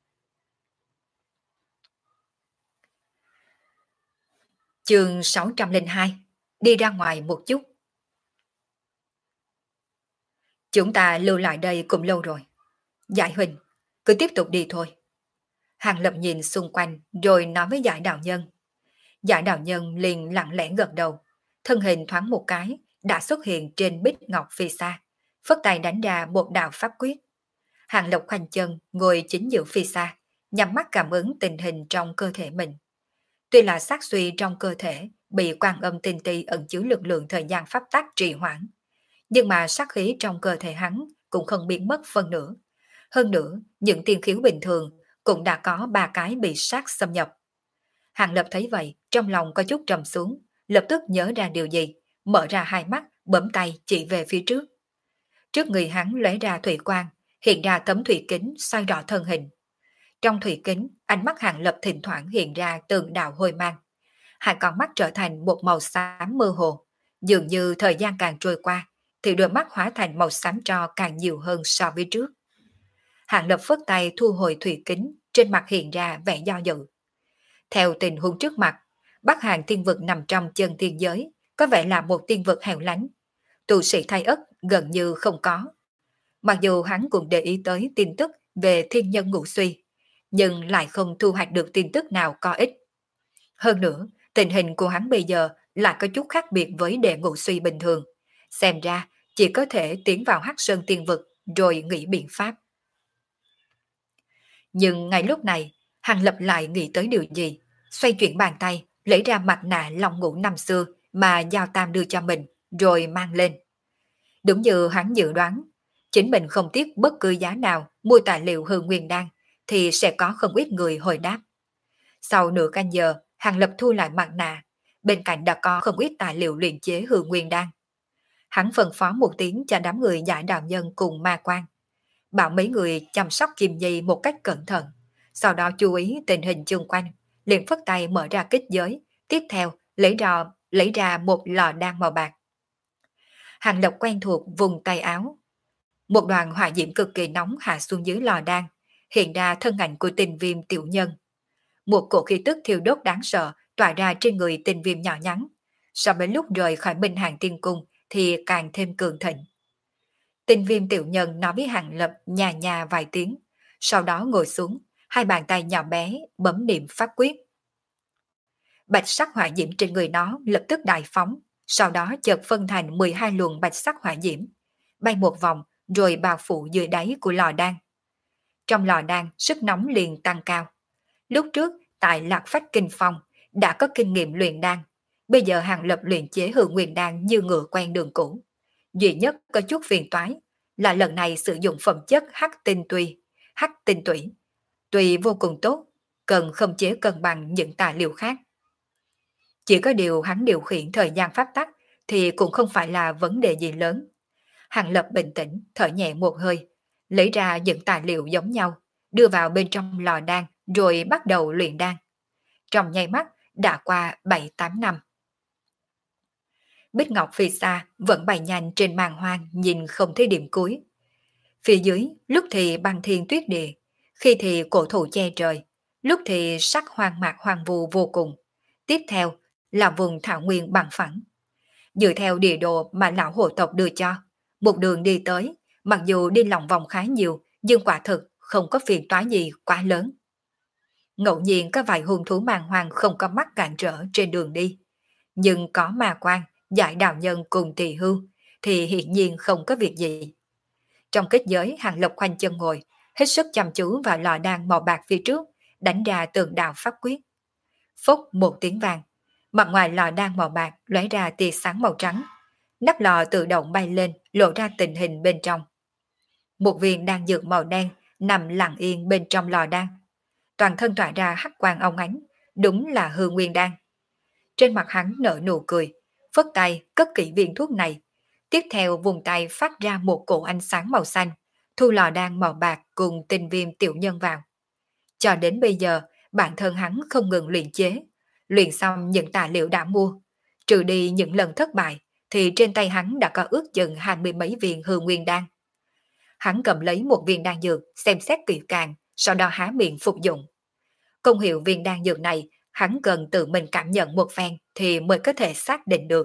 Chương sáu trăm lẻ hai, đi ra ngoài một chút. Chúng ta lưu lại đây cũng lâu rồi. Giải Huỳnh, cứ tiếp tục đi thôi. Hàng Lập nhìn xung quanh rồi nói với giải đạo nhân. Giải đạo nhân liền lặng lẽ gật đầu, thân hình thoáng một cái đã xuất hiện trên bích ngọc phía xa, phất tay đánh ra một đạo pháp quyết. Hàng Lập khoanh chân ngồi chính giữa phía xa, nhắm mắt cảm ứng tình hình trong cơ thể mình. Tuy là sát suy trong cơ thể bị quan âm tinh ti ẩn chứa lực lượng thời gian pháp tắc trì hoãn, nhưng mà sát khí trong cơ thể hắn cũng không biến mất phân nửa. Hơn nữa, những tiên khiếu bình thường cũng đã có ba cái bị sát xâm nhập. Hàng Lập thấy vậy, trong lòng có chút trầm xuống, lập tức nhớ ra điều gì, mở ra hai mắt, bấm tay chỉ về phía trước. Trước người hắn lóe ra thủy quang, hiện ra tấm thủy kính soi rõ thân hình. Trong thủy kính, ánh mắt Hàng Lập thỉnh thoảng hiện ra từng đạo hôi mang. Hai con mắt trở thành một màu xám mơ hồ, dường như thời gian càng trôi qua, thì đôi mắt hóa thành màu xám tro càng nhiều hơn so với trước. Hàng Lập phất tay thu hồi thủy kính, trên mặt hiện ra vẻ do dự. Theo tình huống trước mặt, Bắc Hàn tiên vực nằm trong chân tiên giới, có vẻ là một tiên vực hẻo lánh. Tu sĩ thay ất gần như không có. Mặc dù hắn cũng để ý tới tin tức về thiên nhân ngũ suy, nhưng lại không thu hoạch được tin tức nào có ích. Hơn nữa, tình hình của hắn bây giờ lại có chút khác biệt với đệ ngũ suy bình thường. Xem ra, chỉ có thể tiến vào Hắc Sơn tiên vực rồi nghĩ biện pháp. Nhưng ngay lúc này, Hàng Lập lại nghĩ tới điều gì, xoay chuyển bàn tay, lấy ra mặt nạ long ngũ năm xưa mà Giao Tam đưa cho mình, rồi mang lên. Đúng như hắn dự đoán, chính mình không tiếc bất cứ giá nào mua tài liệu hư nguyên đan, thì sẽ có không ít người hồi đáp. Sau nửa canh giờ, Hàng Lập thu lại mặt nạ, bên cạnh đã có không ít tài liệu luyện chế hư nguyên đan. Hắn phân phó một tiếng cho đám người giải đạo nhân cùng ma quan, bảo mấy người chăm sóc Kim Nhi một cách cẩn thận, sau đó chú ý tình hình chung quanh, liền phất tay mở ra kết giới, tiếp theo lấy ra, lấy ra một lò đan màu bạc. Hàng Lập quen thuộc vùng tay áo. Một đoàn hỏa diễm cực kỳ nóng hạ xuống dưới lò đan, hiện ra thân ảnh của Tình Viêm tiểu nhân. Một cổ khí tức thiêu đốt đáng sợ tỏa ra trên người Tình Viêm nhỏ nhắn, so với lúc rời khỏi Minh Hàng Tiên Cung thì càng thêm cường thịnh. Tình Viêm tiểu nhân nói với Hàng Lập nhà nhà vài tiếng, sau đó ngồi xuống, hai bàn tay nhỏ bé bấm niệm pháp quyết. Bạch sắc hỏa diễm trên người nó lập tức đại phóng, sau đó chợt phân thành mười hai luồng bạch sắc hỏa diễm, bay một vòng rồi bao phủ dưới đáy của lò đan. Trong lò đan, sức nóng liền tăng cao. Lúc trước, tại Lạc Phách Kinh Phong, đã có kinh nghiệm luyện đan, Bây giờ Hàng Lập luyện chế hư nguyên đan như ngựa quen đường cũ. Duy nhất có chút phiền toái là lần này sử dụng phẩm chất hắc tinh tùy, hắc tinh tủy. Tuy vô cùng tốt, cần khống chế cân bằng những tài liệu khác. Chỉ có điều hắn điều khiển thời gian pháp tắc thì cũng không phải là vấn đề gì lớn. Hàng Lập bình tĩnh, thở nhẹ một hơi, lấy ra những tài liệu giống nhau, đưa vào bên trong lò đan rồi bắt đầu luyện đan. Trong nháy mắt đã qua bảy tám năm. Bích Ngọc phía xa vẫn bay nhanh trên màn hoang nhìn không thấy điểm cuối. Phía dưới lúc thì băng thiên tuyết địa, khi thì cổ thụ che trời, lúc thì sắc hoang mạc hoang vu vô cùng. Tiếp theo là vùng thảo nguyên bằng phẳng. Dựa theo địa đồ mà lão hộ tộc đưa cho, một đường đi tới, mặc dù đi lòng vòng khá nhiều, nhưng quả thực không có phiền toái gì quá lớn. Ngẫu nhiên có vài hung thú màng hoang không có mắt cản trở trên đường đi, nhưng có ma quan, giải đạo nhân cùng tỳ hưu, thì hiển nhiên không có việc gì. Trong kết giới, Hàng Lập khoanh chân ngồi, hết sức chăm chú vào lò đan màu bạc phía trước, đánh ra tường đạo pháp quyết. Phốc một tiếng vang, mặt ngoài lò đan màu bạc lóe ra tia sáng màu trắng, nắp lò tự động bay lên, lộ ra tình hình bên trong. Một viên đan dược màu đen nằm lặng yên bên trong lò đan, toàn thân tỏa ra hắc quang óng ánh, đúng là hư nguyên đan. Trên mặt hắn nở nụ cười, phất tay cất kỹ viên thuốc này, tiếp theo vùng tay phát ra một cổ ánh sáng màu xanh, thu lò đan màu bạc cùng tinh viêm tiểu nhân vào. Cho đến bây giờ, bản thân hắn không ngừng luyện chế, luyện xong những tài liệu đã mua, trừ đi những lần thất bại, thì trên tay hắn đã có ước chừng hai mươi mấy viên hư nguyên đan. Hắn cầm lấy một viên đan dược, xem xét kỹ càng, sau đó há miệng phục dụng. Công hiệu viên đan dược này, hắn cần tự mình cảm nhận một phen thì mới có thể xác định được.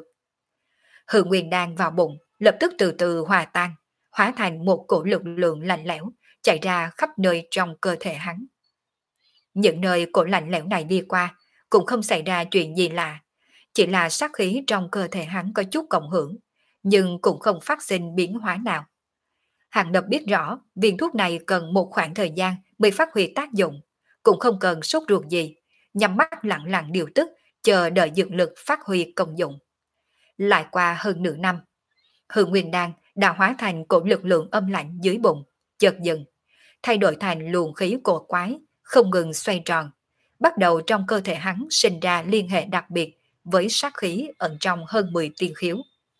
Hư nguyên đan vào bụng, lập tức từ từ hòa tan, hóa thành một cổ lực lượng lạnh lẽo, chạy ra khắp nơi trong cơ thể hắn. Những nơi cổ lạnh lẽo này đi qua, cũng không xảy ra chuyện gì lạ, chỉ là sát khí trong cơ thể hắn có chút cộng hưởng, nhưng cũng không phát sinh biến hóa nào. Hàng Lập biết rõ viên thuốc này cần một khoảng thời gian mới phát huy tác dụng, cũng không cần sốt ruột gì, nhắm mắt lặng lặng điều tức, chờ đợi dược lực phát huy công dụng. Lại qua hơn nửa năm, hư nguyên đan đã hóa thành cổ lực lượng âm lạnh dưới bụng, chợt dừng, thay đổi thành luồng khí cổ quái, không ngừng xoay tròn, bắt đầu trong cơ thể hắn sinh ra liên hệ đặc biệt với sát khí ẩn trong hơn mười tiên khiếu.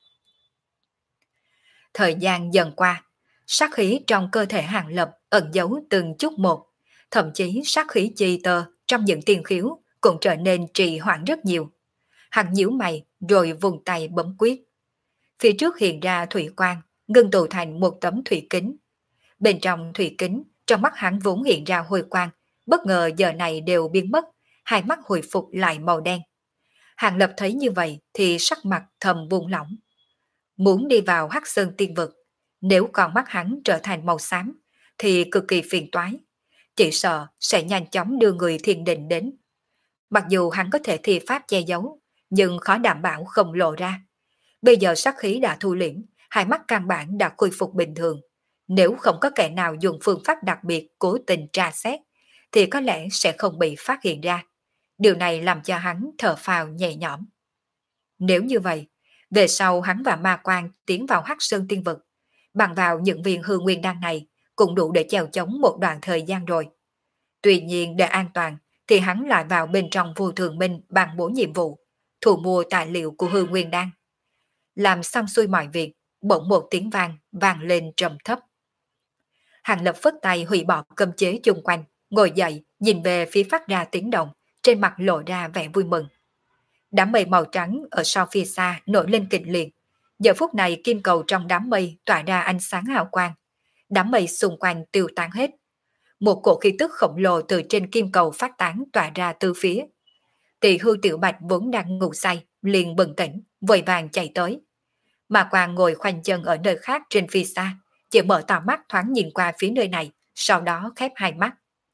Thời gian dần qua, sát khí trong cơ thể Hàng Lập ẩn giấu từng chút một, thậm chí sát khí chi tơ trong những tiên khiếu cũng trở nên trì hoãn rất nhiều. Hắn nhíu mày rồi vùng tay bấm quyết. Phía trước hiện ra thủy quang, ngưng tụ thành một tấm thủy kính. Bên trong thủy kính, trong mắt hắn vốn hiện ra hồi quang, bất ngờ giờ này đều biến mất, hai mắt hồi phục lại màu đen. Hàng Lập thấy như vậy thì sắc mặt thầm buông lỏng. Muốn đi vào Hắc Sơn Tiên Vực, nếu con mắt hắn trở thành màu xám, thì cực kỳ phiền toái. Chỉ sợ sẽ nhanh chóng đưa người thiền định đến. Mặc dù hắn có thể thi pháp che giấu, nhưng khó đảm bảo không lộ ra. Bây giờ sát khí đã thu liễm, hai mắt căn bản đã khôi phục bình thường. Nếu không có kẻ nào dùng phương pháp đặc biệt cố tình tra xét, thì có lẽ sẽ không bị phát hiện ra. Điều này làm cho hắn thở phào nhẹ nhõm. Nếu như vậy, về sau hắn và Ma Quan tiến vào Hắc Sơn Tiên Vực, bằng vào những viên hư nguyên đan này cũng đủ để chèo chống một đoạn thời gian rồi. Tuy nhiên để an toàn thì hắn lại vào bên trong Vô Thường Minh ban bố nhiệm vụ, thu mua tài liệu của hư nguyên đan. Làm xong xuôi mọi việc, bỗng một tiếng vang vang lên trầm thấp. Hàng Lập phất tay hủy bỏ cấm chế chung quanh, ngồi dậy nhìn về phía phát ra tiếng động, trên mặt lộ ra vẻ vui mừng. Đám mây màu trắng ở sau phía xa nổi lên kịch liệt. Giờ phút này kim cầu trong đám mây tỏa ra ánh sáng hào quang. Đám mây xung quanh tiêu tán hết. Một cổ khí tức khổng lồ từ trên kim cầu phát tán tỏa ra từ phía. Tỳ hưu Tiểu Bạch vốn đang ngủ say, liền bừng tỉnh, vội vàng chạy tới. Mà Quang ngồi khoanh chân ở nơi khác trên phía xa, chỉ mở to mắt thoáng nhìn qua phía nơi này, sau đó khép hai mắt.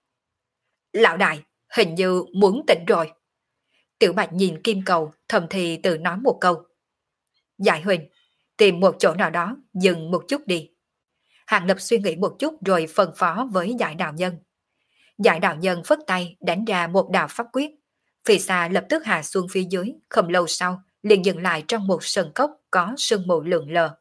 Lão đại, hình như muốn tỉnh rồi. Tiểu Bạch nhìn kim cầu, thầm thì tự nói một câu. Giải Huỳnh, tìm một chỗ nào đó, dừng một chút đi. Hàng Lập suy nghĩ một chút rồi phân phó với Giải Đạo Nhân. Giải Đạo Nhân phất tay đánh ra một đạo pháp quyết. Phía xa lập tức hạ xuống phía dưới, không lâu sau, liền dừng lại trong một sân cốc có sương mù lượn lờ.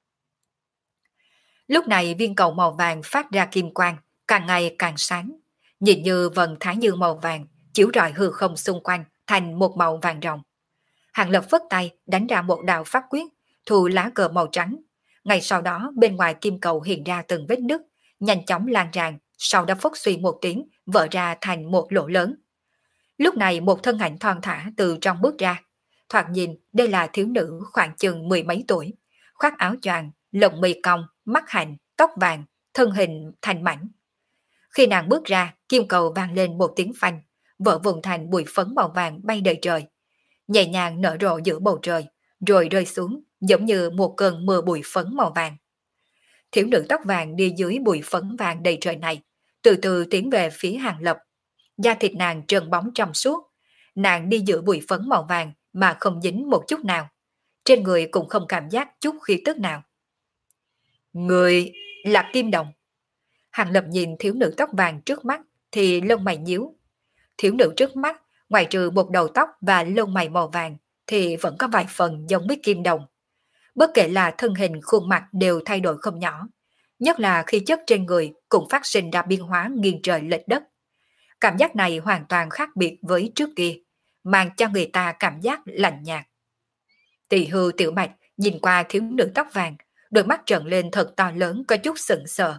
Lúc này viên cầu màu vàng phát ra kim quang, càng ngày càng sáng, nhìn như vầng thái dương màu vàng chiếu rọi hư không xung quanh thành một màu vàng ròng. Hàng Lập phất tay đánh ra một đạo pháp quyết, thu lá cờ màu trắng. Ngay sau đó bên ngoài kim cầu hiện ra từng vết nứt, nhanh chóng lan tràn, sau đó phốc suy một tiếng vỡ ra thành một lỗ lớn. Lúc này một thân ảnh thon thả từ trong bước ra. Thoạt nhìn đây là thiếu nữ khoảng chừng mười mấy tuổi, khoác áo choàng, lồng mi cong, mắt hạnh, tóc vàng, thân hình thành mảnh. Khi nàng bước ra, kim cầu vang lên một tiếng phanh, vỡ vụn thành bụi phấn màu vàng bay đầy trời, nhẹ nhàng nở rộ giữa bầu trời, rồi rơi xuống giống như một cơn mưa bụi phấn màu vàng. Thiếu nữ tóc vàng đi dưới bụi phấn vàng đầy trời này, từ từ tiến về phía Hàng Lập. Da thịt nàng trơn bóng trong suốt, nàng đi giữa bụi phấn màu vàng mà không dính một chút nào, trên người cũng không cảm giác chút khí tức nào. Người là Kim Đồng. Hàng Lập nhìn thiếu nữ tóc vàng trước mắt thì lông mày nhíu. Thiếu nữ trước mắt, ngoài trừ một đầu tóc và lông mày màu vàng, thì vẫn có vài phần giống với Kim Đồng. Bất kể là thân hình khuôn mặt đều thay đổi không nhỏ, nhất là khi chất trên người cũng phát sinh ra biến hóa nghiêng trời lệch đất. Cảm giác này hoàn toàn khác biệt với trước kia, mang cho người ta cảm giác lạnh nhạt. Tỳ hưu Tiểu Bạch nhìn qua thiếu nữ tóc vàng, đôi mắt trợn lên thật to lớn, có chút sững sờ.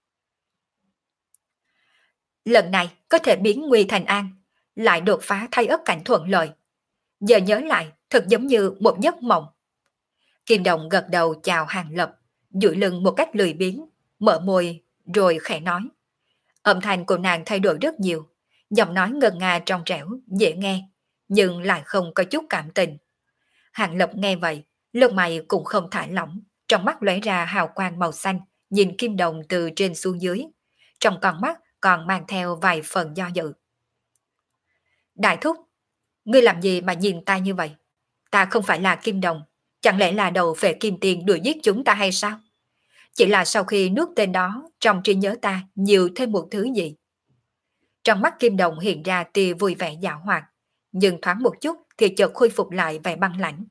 Lần này có thể biến nguy thành an, lại đột phá thay ất cảnh thuận lợi. Giờ nhớ lại thật giống như một giấc mộng. Kim Đồng gật đầu chào Hàng Lập, duỗi lưng một cách lười biếng, mở môi rồi khẽ nói. Âm thanh của nàng thay đổi rất nhiều, giọng nói ngân nga trong trẻo, dễ nghe, nhưng lại không có chút cảm tình. Hàng Lập nghe vậy, lông mày cũng không thả lỏng, trong mắt lóe ra hào quang màu xanh, nhìn Kim Đồng từ trên xuống dưới, trong con mắt còn mang theo vài phần do dự. Đại thúc, ngươi làm gì mà nhìn ta như vậy? Ta không phải là Kim Đồng, chẳng lẽ là đầu phệ kim tiền đuổi giết chúng ta hay sao? Chỉ là sau khi nuốt tên đó, trong trí nhớ ta nhiều thêm một thứ gì? Trong mắt Kim Đồng hiện ra tia vui vẻ dạo hoạt, nhưng thoáng một chút thì chợt khôi phục lại vẻ băng lãnh.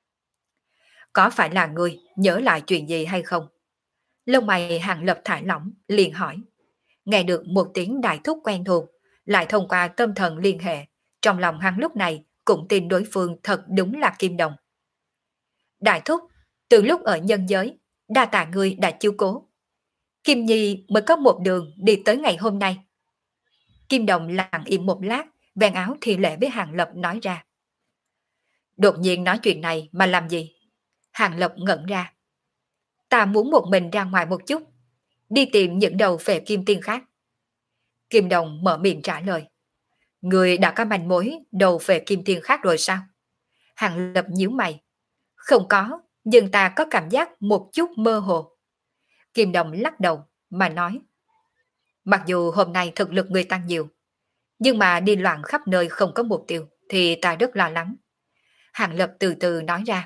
Có phải là ngươi nhớ lại chuyện gì hay không? Lông mày Hàng Lập thả lỏng, liền hỏi. Nghe được một tiếng đại thúc quen thuộc, lại thông qua tâm thần liên hệ, trong lòng hắn lúc này cũng tin đối phương thật đúng là Kim Đồng. Đại thúc, từ lúc ở nhân giới, đa tạ ngươi đã chiếu cố. Kim Nhi mới có một đường đi tới ngày hôm nay. Kim Đồng lặng im một lát, vén áo thì lễ với Hàng Lập nói ra. Đột nhiên nói chuyện này mà làm gì? Hàng Lập ngẩn ra. Ta muốn một mình ra ngoài một chút, đi tìm những đầu phệ kim tiên khác. Kim Đồng mở miệng trả lời. Người đã có manh mối đầu phệ kim tiên khác rồi sao? Hàng Lập nhíu mày. Không có, nhưng ta có cảm giác một chút mơ hồ. Kim Đồng lắc đầu mà nói. Mặc dù hôm nay thực lực người tăng nhiều, nhưng mà đi loạn khắp nơi không có mục tiêu thì ta rất lo lắng. Hàng Lập từ từ nói ra.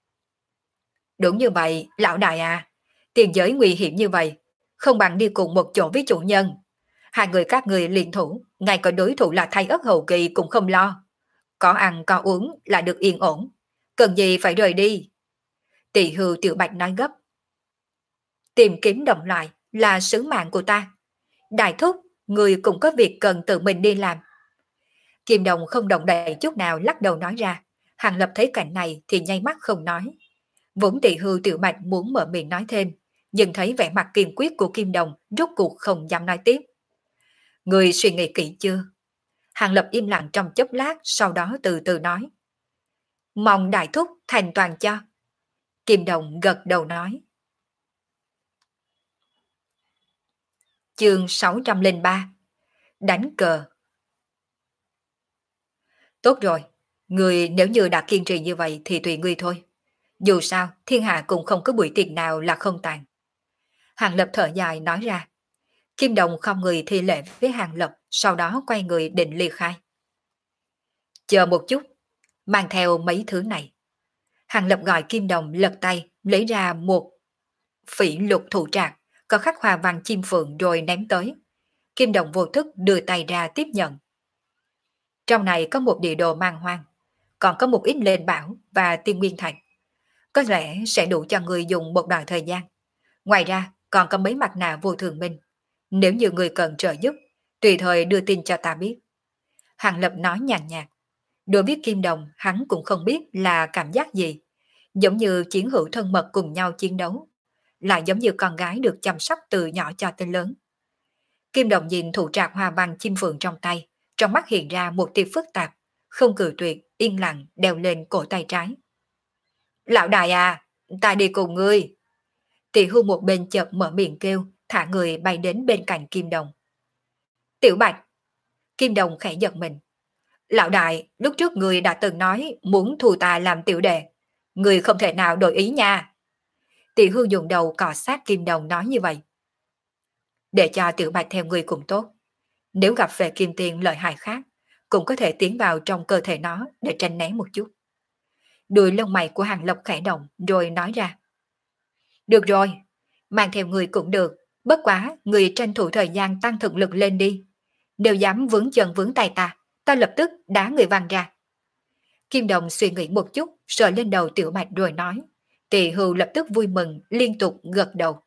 Đúng như vậy, lão đại à, tiền giới nguy hiểm như vậy, không bằng đi cùng một chỗ với chủ nhân. Hai người các người liên thủ, ngay cả đối thủ là thay ất hậu kỳ cũng không lo. Có ăn có uống là được yên ổn, cần gì phải rời đi. Tỳ hưu Tiểu Bạch nói gấp. Tìm kiếm đồng loại là sứ mạng của ta. Đại thúc, người cũng có việc cần tự mình đi làm. Kim Đồng không động đậy chút nào lắc đầu nói ra. Hàng Lập thấy cảnh này thì nháy mắt không nói. Vốn Tỳ hưu Tiểu Bạch muốn mở miệng nói thêm, nhưng thấy vẻ mặt kiên quyết của Kim Đồng rốt cuộc không dám nói tiếp. Người suy nghĩ kỹ chưa? Hàng Lập im lặng trong chốc lát, sau đó từ từ nói. Mong đại thúc thành toàn cho. Kim Đồng gật đầu nói. Chương sáu trăm lẻ ba. Đánh cờ. Tốt rồi, người nếu như đã kiên trì như vậy thì tùy ngươi thôi. Dù sao, thiên hạ cũng không có buổi tiệc nào là không tàn. Hàng Lập thở dài nói ra. Kim Đồng không người thi lễ với Hàng Lập, sau đó quay người định ly khai. Chờ một chút, mang theo mấy thứ này. Hàng Lập gọi Kim Đồng lật tay, lấy ra một phỉ lục thủ trạc, có khắc hoa văn chim phượng rồi ném tới. Kim Đồng vô thức đưa tay ra tiếp nhận. Trong này có một địa đồ mang hoang, còn có một ít lên bảo và tiên nguyên thạch. Có lẽ sẽ đủ cho người dùng một đoạn thời gian. Ngoài ra, còn có mấy mặt nạ vô thường minh. Nếu như người cần trợ giúp, tùy thời đưa tin cho ta biết. Hàng Lập nói nhàn nhạt. Đối với Kim Đồng, hắn cũng không biết là cảm giác gì. Giống như chiến hữu thân mật cùng nhau chiến đấu. Lại giống như con gái được chăm sóc từ nhỏ cho tới lớn. Kim Đồng nhìn thủ trạc hoa văn chim phượng trong tay. Trong mắt hiện ra một tia phức tạp. Không cự tuyệt, yên lặng đeo lên cổ tay trái. Lão đại à, ta đi cùng ngươi. Tỷ Hưu một bên chợt mở miệng kêu, thả người bay đến bên cạnh Kim Đồng. Tiểu Bạch. Kim Đồng khẽ giật mình. Lão đại, lúc trước người đã từng nói muốn thu ta làm tiểu đệ. Người không thể nào đổi ý nha. Tỷ Hưu dùng đầu cọ sát Kim Đồng nói như vậy. Để cho Tiểu Bạch theo người cũng tốt. Nếu gặp về kim tiền lợi hại khác, cũng có thể tiến vào trong cơ thể nó để tranh né một chút. Đuôi lông mày của Hàng Lập khẽ động rồi nói ra. Được rồi, mang theo người cũng được, bất quá người tranh thủ thời gian tăng thực lực lên đi. Nếu dám vướng chân vướng tay ta, ta lập tức đá người văng ra. Kim Đồng suy nghĩ một chút, sờ lên đầu Tiểu Bạch rồi nói. Tỳ Hưu lập tức vui mừng, liên tục gật đầu.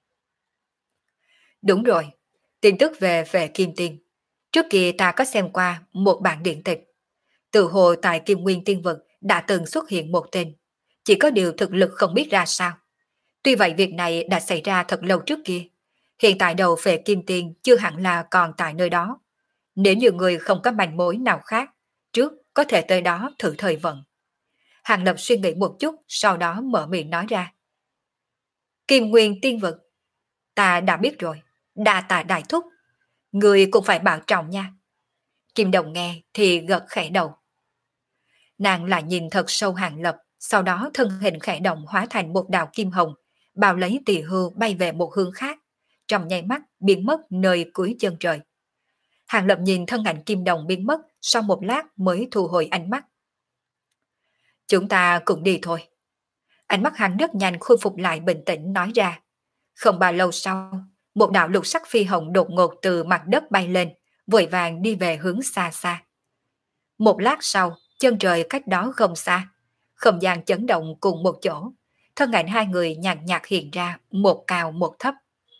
Đúng rồi, tin tức về về Kim Tiên. Trước kia ta có xem qua một bản điện tịch. Từ hồ tại Kim Nguyên Tiên Vực đã từng xuất hiện một tên. Chỉ có điều thực lực không biết ra sao. Tuy vậy việc này đã xảy ra thật lâu trước kia. Hiện tại đầu về Kim Tiên chưa hẳn là còn tại nơi đó. Nếu như người không có manh mối nào khác, trước có thể tới đó thử thời vận. Hàng Lập suy nghĩ một chút, sau đó mở miệng nói ra. Kim Nguyên Tiên Vực. Ta đã biết rồi, đa tạ đại thúc. Người cũng phải bảo trọng nha. Kim Đồng nghe thì gật khẽ đầu. Nàng lại nhìn thật sâu Hàng Lập, sau đó thân hình khẽ động hóa thành một đạo kim hồng, bao lấy Tỳ Hưu bay về một hướng khác, trong nháy mắt biến mất nơi cuối chân trời. Hàng Lập nhìn thân ảnh Kim Đồng biến mất, sau một lát mới thu hồi ánh mắt. Chúng ta cùng đi thôi. Ánh mắt hắn rất nhanh khôi phục lại bình tĩnh nói ra. Không bao lâu sau, một đạo lục sắc phi hồng đột ngột từ mặt đất bay lên, vội vàng đi về hướng xa xa. Một lát sau, chân trời cách đó không xa, không gian chấn động cùng một chỗ, thân ảnh hai người nhàn nhạt hiện ra, một cao một thấp.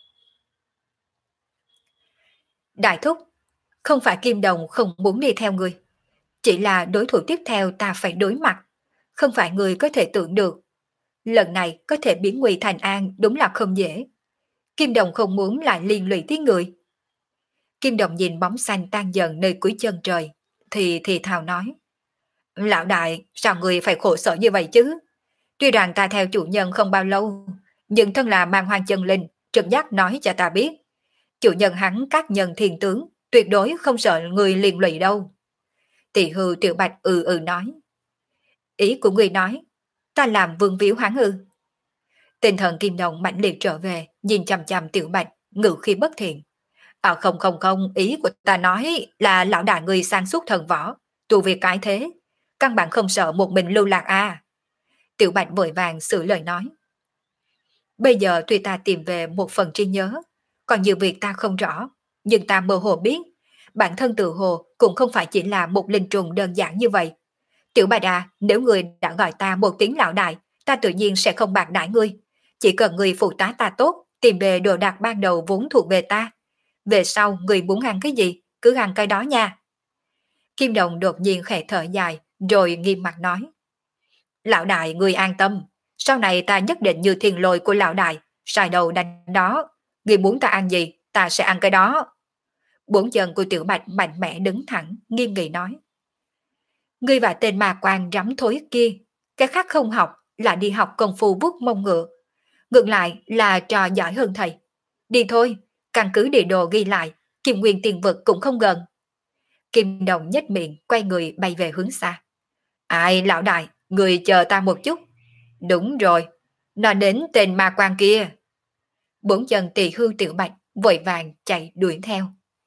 Đại thúc, không phải Kim Đồng không muốn đi theo người, chỉ là đối thủ tiếp theo ta phải đối mặt, không phải người có thể tưởng được. Lần này có thể biến nguy thành an đúng là không dễ. Kim Đồng không muốn lại liên lụy tiếng người. Kim Đồng nhìn bóng xanh tan dần nơi cuối chân trời, thì thì thào nói. Lão đại, sao người phải khổ sở như vậy chứ? Tuy rằng ta theo chủ nhân không bao lâu, nhưng thân là mang hoang chân linh, trực giác nói cho ta biết. Chủ nhân hắn các nhân thiên tướng, tuyệt đối không sợ người liên lụy đâu. Tỳ Hưu Tiểu Bạch ừ ừ nói. Ý của người nói, ta làm vương víu hắn ư? Tinh thần Kim Đồng mạnh liệt trở về, nhìn chằm chằm Tiểu Bạch, ngự khi bất thiện. À không không không, ý của ta nói là lão đại người sang suốt thần võ, tu việc cái thế, căn bản không sợ một mình lưu lạc à. Tiểu Bạch vội vàng xử lời nói. Bây giờ tuy ta tìm về một phần trí nhớ, còn nhiều việc ta không rõ, nhưng ta mơ hồ biết, bản thân tự hồ cũng không phải chỉ là một linh trùng đơn giản như vậy. Tiểu Bạch à, nếu người đã gọi ta một tiếng lão đại, ta tự nhiên sẽ không bạc đãi ngươi. Chỉ cần người phụ tá ta tốt, tìm về đồ đạc ban đầu vốn thuộc về ta. Về sau, người muốn ăn cái gì, cứ ăn cái đó nha. Kim Đồng đột nhiên khẽ thở dài, rồi nghiêm mặt nói. Lão đại, người an tâm. Sau này ta nhất định như thiên lôi của lão đại, xài đầu đánh đó. Người muốn ta ăn gì, ta sẽ ăn cái đó. Bốn chân của Tiểu Bạch mạnh mẽ đứng thẳng, nghiêm nghị nói. Ngươi và tên ma quan rắm thối kia, cái khác không học là đi học công phu vuốt mông ngựa. Ngược lại là trò giỏi hơn thầy. Đi thôi, căn cứ địa đồ ghi lại, Kim Nguyên Tiên Vực cũng không gần. Kim Đồng nhếch miệng, quay người bay về hướng xa. Ai lão đại, người chờ ta một chút. Đúng rồi, nó đến tên ma quan kia. Bốn chân Tỳ Hưu Tiểu Bạch vội vàng chạy đuổi theo.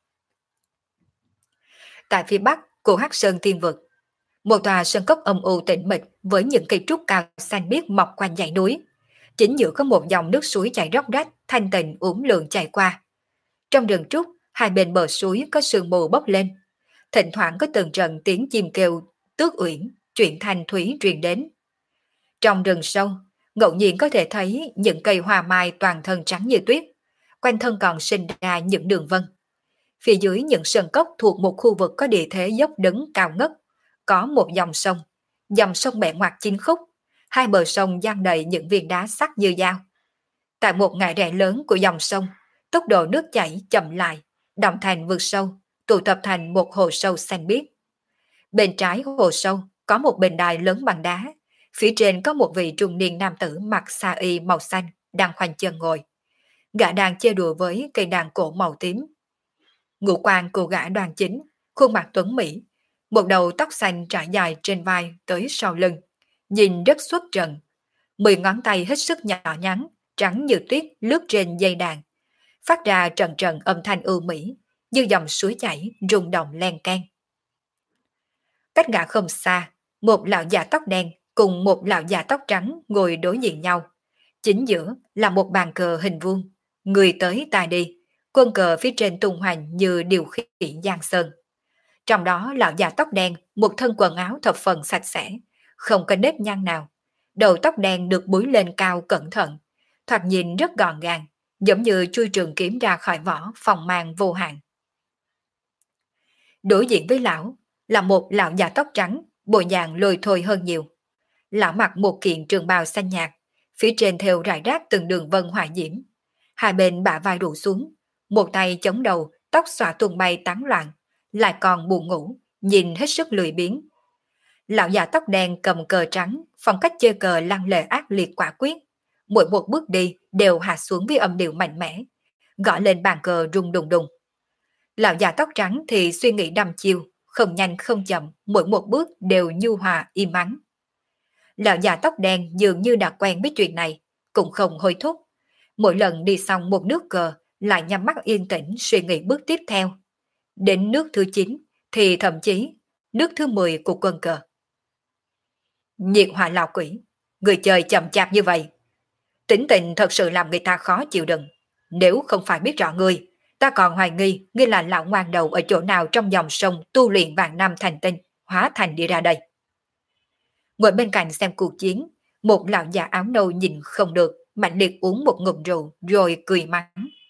Tại phía bắc của Hắc Sơn Tiên Vực, một tòa sơn cốc âm u tĩnh mịch với những cây trúc cao xanh biếc mọc quanh dãy núi. Chính giữa có một dòng nước suối chảy róc rách, thanh tịnh uốn lượn chảy qua. Trong rừng trúc, hai bên bờ suối có sương mù bốc lên. Thỉnh thoảng có từng trận tiếng chim kêu tước uyển. chuyện thanh thúy truyền đến. Trong rừng sâu, ngẫu nhiên có thể thấy những cây hoa mai toàn thân trắng như tuyết, quanh thân còn sinh ra những đường vân. Phía dưới những sơn cốc thuộc một khu vực có địa thế dốc đứng cao ngất, có một dòng sông, dòng sông bẻ ngoặt chín khúc, hai bờ sông giăng đầy những viên đá sắc như dao. Tại một ngã rẽ lớn của dòng sông, tốc độ nước chảy chậm lại, động thành vực sâu, tụ tập thành một hồ sâu xanh biếc. Bên trái hồ sâu có một bình đài lớn bằng đá, phía trên có một vị trung niên nam tử mặc sa y màu xanh đang khoanh chân ngồi. Gã đang chơi đùa với cây đàn cổ màu tím. Ngũ quan của gã đoan chính, khuôn mặt tuấn mỹ, một đầu tóc xanh trải dài trên vai tới sau lưng, nhìn rất xuất trần. Mười ngón tay hết sức nhỏ nhắn, trắng như tuyết lướt trên dây đàn, phát ra trần trần âm thanh ưu mỹ, như dòng suối chảy rung động len keng. Cách gã không xa, một lão già tóc đen cùng một lão già tóc trắng ngồi đối diện nhau. Chính giữa là một bàn cờ hình vuông, người tới ta đi, quân cờ phía trên tung hoành như điều khiển giang sơn. Trong đó lão già tóc đen một thân quần áo thập phần sạch sẽ, không có nếp nhăn nào. Đầu tóc đen được búi lên cao cẩn thận, thoạt nhìn rất gọn gàng, giống như chui trường kiếm ra khỏi vỏ, phòng mang vô hạn. Đối diện với lão là một lão già tóc trắng, bộ dạng lôi thôi hơn nhiều. Lão mặc một kiện trường bào xanh nhạt, phía trên thêu rải rác từng đường vân hỏa diễm. Hai bên bả vai rủ xuống, một tay chống đầu, tóc xõa tung bay tán loạn, lại còn buồn ngủ, nhìn hết sức lười biếng. Lão già tóc đen cầm cờ trắng, phong cách chơi cờ lăng lệ ác liệt quả quyết. Mỗi một bước đi đều hạ xuống với âm điệu mạnh mẽ, gõ lên bàn cờ rung đùng đùng. Lão già tóc trắng thì suy nghĩ đăm chiêu, không nhanh không chậm, mỗi một bước đều nhu hòa im ắng. Lão già tóc đen dường như đã quen với chuyện này, cũng không hối thúc. Mỗi lần đi xong một nước cờ, lại nhắm mắt yên tĩnh suy nghĩ bước tiếp theo. Đến nước thứ chín, thì thậm chí nước thứ mười của quân cờ. Nhiệt hỏa lão quỷ, người chơi chậm chạp như vậy, tính tình thật sự làm người ta khó chịu đựng. Nếu không phải biết rõ ngươi, ta còn hoài nghi ngươi là lão ngoan đầu ở chỗ nào trong dòng sông tu luyện vạn năm thành tinh, hóa thành đi ra đây. Ngồi bên cạnh xem cuộc chiến, một lão già áo nâu nhìn không được, mạnh liệt uống một ngụm rượu rồi cười mắng.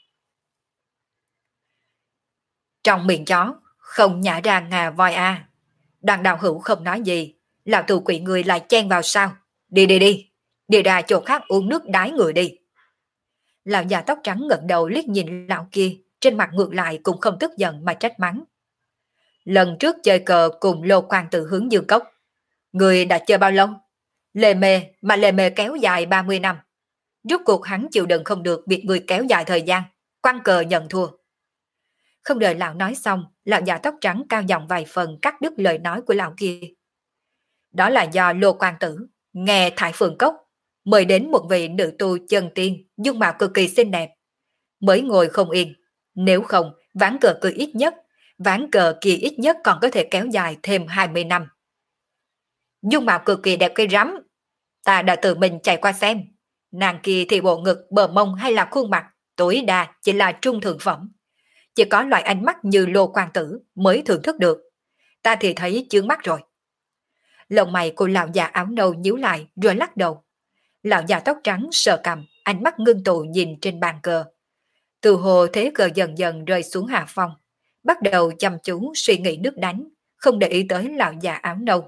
Trong miệng chó, không nhả ra ngà voi a. À. Đàn đạo hữu không nói gì, lão tù quỷ người lại chen vào sao? Đi đi đi, đi ra chỗ khác uống nước đái người đi. Lão già tóc trắng ngẩng đầu liếc nhìn lão kia, trên mặt ngược lại cũng không tức giận mà trách mắng. Lần trước chơi cờ cùng Lô Quan Tử hướng Dương Cốc, người đã chơi bao lâu? Lề mề mà lề mề kéo dài ba mươi năm. Rốt cuộc hắn chịu đựng không được việc người kéo dài thời gian, quăng cờ nhận thua. Không đợi lão nói xong, lão già tóc trắng cao giọng vài phần cắt đứt lời nói của lão kia. Đó là do Lô Quan Tử nghe Thải Phượng Cốc mời đến một vị nữ tu chân tiên, dung mạo cực kỳ xinh đẹp, mới ngồi không yên. Nếu không, ván cờ cứ ít nhất, ván cờ kia ít nhất còn có thể kéo dài thêm hai mươi năm. Dung mạo cực kỳ đẹp cây rắm, ta đã tự mình chạy qua xem. Nàng kia thì bộ ngực, bờ mông hay là khuôn mặt, tối đa chỉ là trung thượng phẩm. Chỉ có loại ánh mắt như Lô Quan Tử mới thưởng thức được. Ta thì thấy chướng mắt rồi. Lông mày của lão già áo nâu nhíu lại rồi lắc đầu. Lão già tóc trắng sờ cằm, ánh mắt ngưng tụ nhìn trên bàn cờ. Từ hồ thế cờ dần dần rơi xuống hạ phong, bắt đầu chăm chú suy nghĩ nước đánh, không để ý tới lão già áo nâu.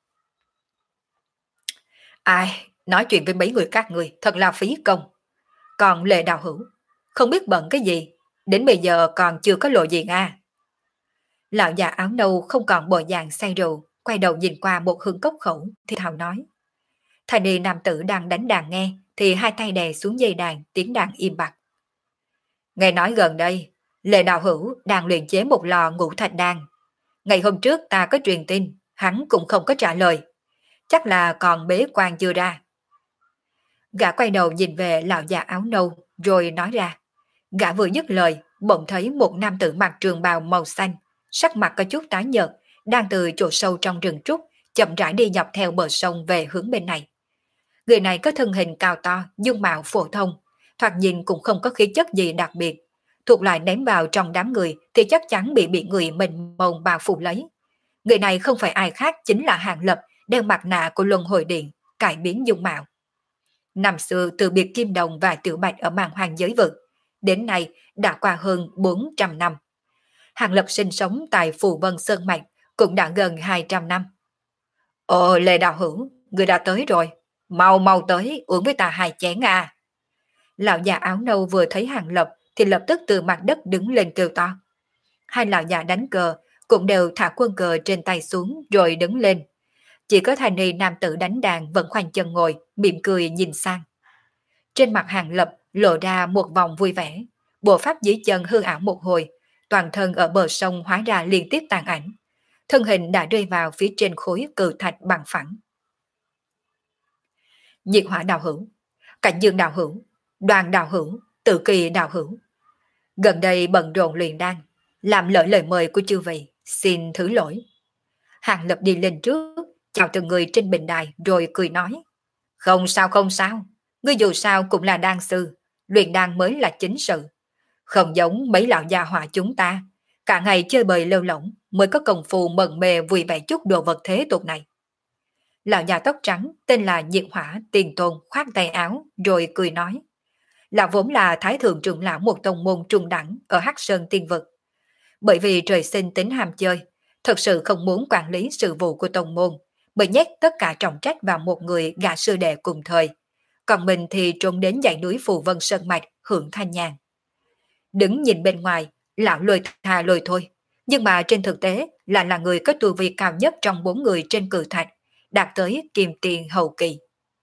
Ai, nói chuyện với mấy người các người thật là phí công. Còn Lệ đạo hữu, không biết bận cái gì, đến bây giờ còn chưa có lộ diện à. Lão già áo nâu không còn bộ dạng say rượu, quay đầu nhìn qua một hương cốc khẩu thì thào nói. Thanh niên nam tử đang đánh đàn nghe thì hai tay đè xuống dây đàn, tiếng đàn im bặt. Nghe nói gần đây, Lệ đạo hữu đang luyện chế một lò ngũ thạch đan. Ngày hôm trước ta có truyền tin, hắn cũng không có trả lời. Chắc là còn bế quan chưa ra. Gã quay đầu nhìn về lão già áo nâu rồi nói ra. Gã vừa dứt lời, bỗng thấy một nam tử mặc trường bào màu xanh, sắc mặt có chút tái nhợt, đang từ chỗ sâu trong rừng trúc chậm rãi đi dọc theo bờ sông về hướng bên này. Người này có thân hình cao to, dung mạo phổ thông, thoạt nhìn cũng không có khí chất gì đặc biệt, thuộc lại ném vào trong đám người thì chắc chắn bị bị người mình mông bao phủ lấy. Người này không phải ai khác chính là Hạng Lập đeo mặt nạ của luân hồi điện, cải biến dung mạo. Năm xưa từ biệt Kim Đồng và Tiểu Bạch ở màn hoàng giới vực, đến nay đã qua hơn bốn trăm năm. Hàng Lập sinh sống tại Phù Vân Sơn Mạch cũng đã gần hai trăm năm. Ồ, Lê Đạo Hữu, người đã tới rồi. Mau mau tới uống với ta hai chén à. Lão già áo nâu vừa thấy Hàng Lập thì lập tức từ mặt đất đứng lên kêu to. Hai lão già đánh cờ cũng đều thả quân cờ trên tay xuống rồi đứng lên. Chỉ có thanh ni nam tử đánh đàn vẫn khoanh chân ngồi, mỉm cười nhìn sang. Trên mặt Hàng Lập lộ ra một vòng vui vẻ. Bộ pháp dưới chân hư ảo một hồi, toàn thân ở bờ sông hóa ra liên tiếp tàn ảnh. Thân hình đã rơi vào phía trên khối cự thạch bằng phẳng. Nhiệt Hỏa đạo hữu, Cảnh Dương đạo hữu, Đoàn đạo hữu, Tự Kỳ đạo hữu. Gần đây bận rộn luyện đan, làm lỡ lời mời của chư vị, xin thứ lỗi. Hàng Lập đi lên trước, chào từng người trên bình đài rồi cười nói. Không sao không sao, ngươi dù sao cũng là đan sư, luyện đan mới là chính sự. Không giống mấy lão già họa chúng ta, cả ngày chơi bời lêu lỏng mới có công phu mần mê vui vẻ chút đồ vật thế tục này. Lão già tóc trắng tên là Nhiệt Hỏa Tiền Tôn khoác tay áo rồi cười nói. Lão vốn là thái thượng trưởng lão một tông môn trung đẳng ở Hắc Sơn Tiên Vực. Bởi vì trời sinh tính ham chơi, thật sự không muốn quản lý sự vụ của tông môn, mới nhét tất cả trọng trách vào một người gã sư đệ cùng thời. Còn mình thì trốn đến dãy núi Phù Vân Sơn Mạch hưởng thanh nhàn. Đứng nhìn bên ngoài, lão lôi thà lôi thôi, nhưng mà trên thực tế là là người có tu vi cao nhất trong bốn người trên cử thạch, đạt tới kim tiền hậu kỳ.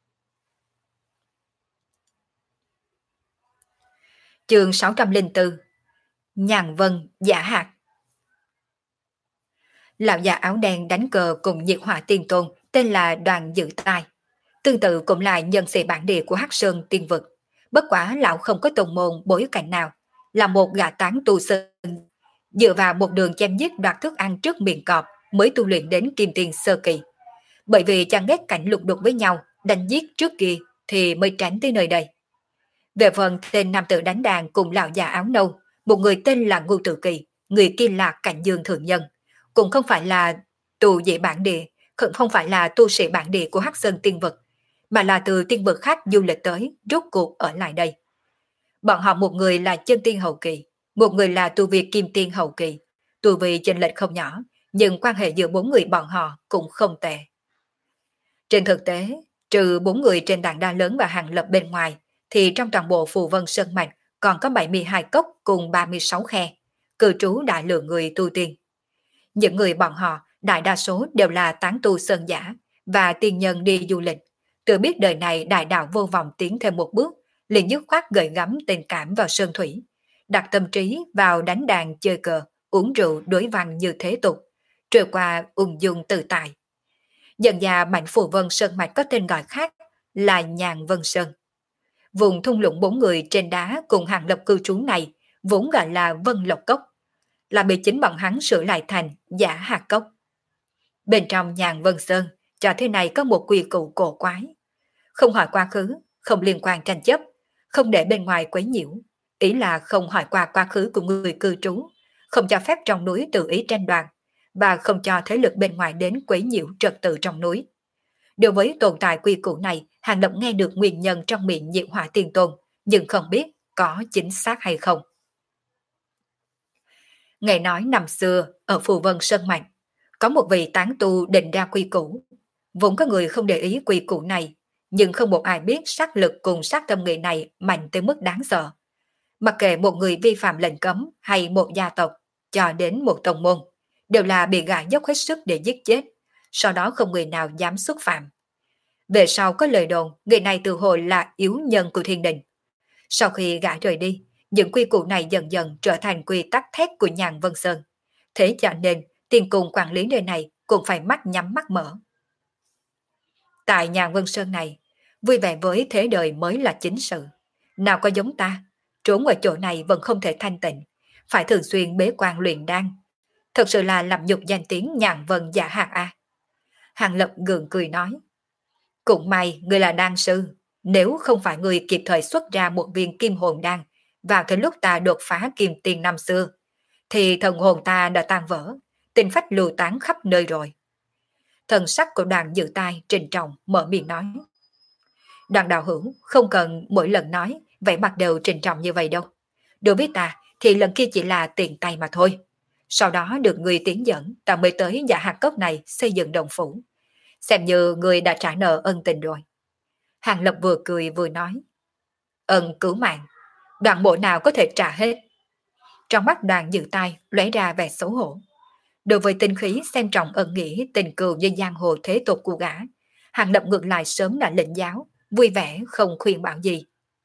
Chương sáu trăm lẻ bốn. Nhàn Vân giả hạt. Lão già áo đen đánh cờ cùng Nhiệt Hỏa Tiên Tôn tên là Đoàn Dự Tài. Tương tự cũng là nhân sĩ bản địa của Hắc Sơn Tiên Vực. Bất quả lão không có tông môn bối cảnh nào, là một gã tán tu sơn. Dựa vào một đường chém giết đoạt thức ăn trước miệng cọp mới tu luyện đến kim tiền sơ kỳ. Bởi vì chẳng ghét cảnh lục đục với nhau, đánh giết trước kia thì mới tránh tới nơi đây. Về phần tên nam tử đánh đàn cùng lão già áo nâu, một người tên là Ngưu Tử Kỳ, người kia là Cảnh Dương Thượng Nhân, cũng không phải là tu sĩ bản địa, không phải là tu sĩ bản địa của Hắc Sơn Tiên Vực, mà là từ tiên vực khác du lịch tới, rốt cuộc ở lại đây. Bọn họ một người là chân tiên hậu kỳ, một người là tu vi kim tiên hậu kỳ, tu vi chênh lệch không nhỏ, nhưng quan hệ giữa bốn người bọn họ cũng không tệ. Trên thực tế, trừ bốn người trên tảng đá lớn và Hàng Lập bên ngoài, thì trong toàn bộ Phù Vân Sơn Mạch còn có bảy mươi hai cốc cùng ba mươi sáu khe, cư trú đại lượng người tu tiên. Những người bọn họ đại đa số đều là tán tu sơn giả và tiên nhân đi du lịch, tự biết đời này đại đạo vô vọng tiến thêm một bước, liền dứt khoát gửi gắm tình cảm vào sơn thủy, đặt tâm trí vào đánh đàn chơi cờ, uống rượu đối văn như thế tục, trôi qua ung dung tự tại. Dần dà mảnh Phù Vân Sơn Mạch có tên gọi khác là Nhàn Vân Sơn. Vùng thung lũng bốn người trên đá cùng Hàng Lập cư trú này vốn gọi là Vân Lộc Cốc, là bị chính bọn hắn sửa lại thành Giả Hạt Cốc. Bên trong Nhàn Vân Sơn, cho thế này có một quy củ cổ quái. Không hỏi quá khứ, không liên quan tranh chấp, không để bên ngoài quấy nhiễu, ý là không hỏi qua quá khứ của người cư trú, không cho phép trong núi tự ý tranh đoạt, và không cho thế lực bên ngoài đến quấy nhiễu trật tự trong núi. Đối với tồn tại quy củ này, Hàng Lập nghe được nguyên nhân trong miệng Nhiệt Hỏa Tiên Tôn, nhưng không biết có chính xác hay không. Nghe nói năm xưa, ở Phù Vân Sơn Mạch, có một vị tán tu định ra quy củ. Vốn có người không để ý quy củ này, nhưng không một ai biết sát lực cùng sát tâm nghị này mạnh tới mức đáng sợ. Mặc kệ một người vi phạm lệnh cấm hay một gia tộc, cho đến một tông môn, đều là bị gã dốc hết sức để giết chết, sau đó không người nào dám xúc phạm. Về sau có lời đồn, người này tự hồi là yếu nhân của thiên đình. Sau khi gã rời đi, những quy củ này dần dần trở thành quy tắc thép của Nhàn Vân Sơn. Thế cho nên, tiền cùng quản lý nơi này cũng phải mắt nhắm mắt mở. Tại Nhàn Vân Sơn này, vui vẻ với thế đời mới là chính sự. Nào có giống ta, trốn ở chỗ này vẫn không thể thanh tịnh, phải thường xuyên bế quan luyện đan. Thật sự là làm nhục danh tiếng Nhàn Vân giả hạt a. Hàng Lập gượng cười nói. Cũng may người là đan sư, nếu không phải người kịp thời xuất ra một viên kim hồn đan vào thời lúc ta đột phá kim tiền năm xưa, thì thần hồn ta đã tan vỡ, tinh phách lưu tán khắp nơi rồi. Thần sắc của Đoàn Dự Tai trịnh trọng mở miệng nói. Đoàn đạo hữu không cần mỗi lần nói vẻ mặt đều trịnh trọng như vậy đâu. Đối với ta thì lần kia chỉ là tiền tay mà thôi. Sau đó được người tiến dẫn ta mới tới Dạ Hạt Cốc này xây dựng đồng phủ. Xem như người đã trả nợ ân tình rồi. Hàng Lập vừa cười vừa nói. Ân cứu mạng, đoạn bộ nào có thể trả hết. Trong mắt Đoàn Dự Tai lóe ra vẻ xấu hổ. Đối với tinh khí xem trọng ân nghĩa tình cừu như giang hồ thế tục của gã, Hàng Lập ngược lại sớm đã lệnh giáo, vui vẻ không khuyên bảo gì.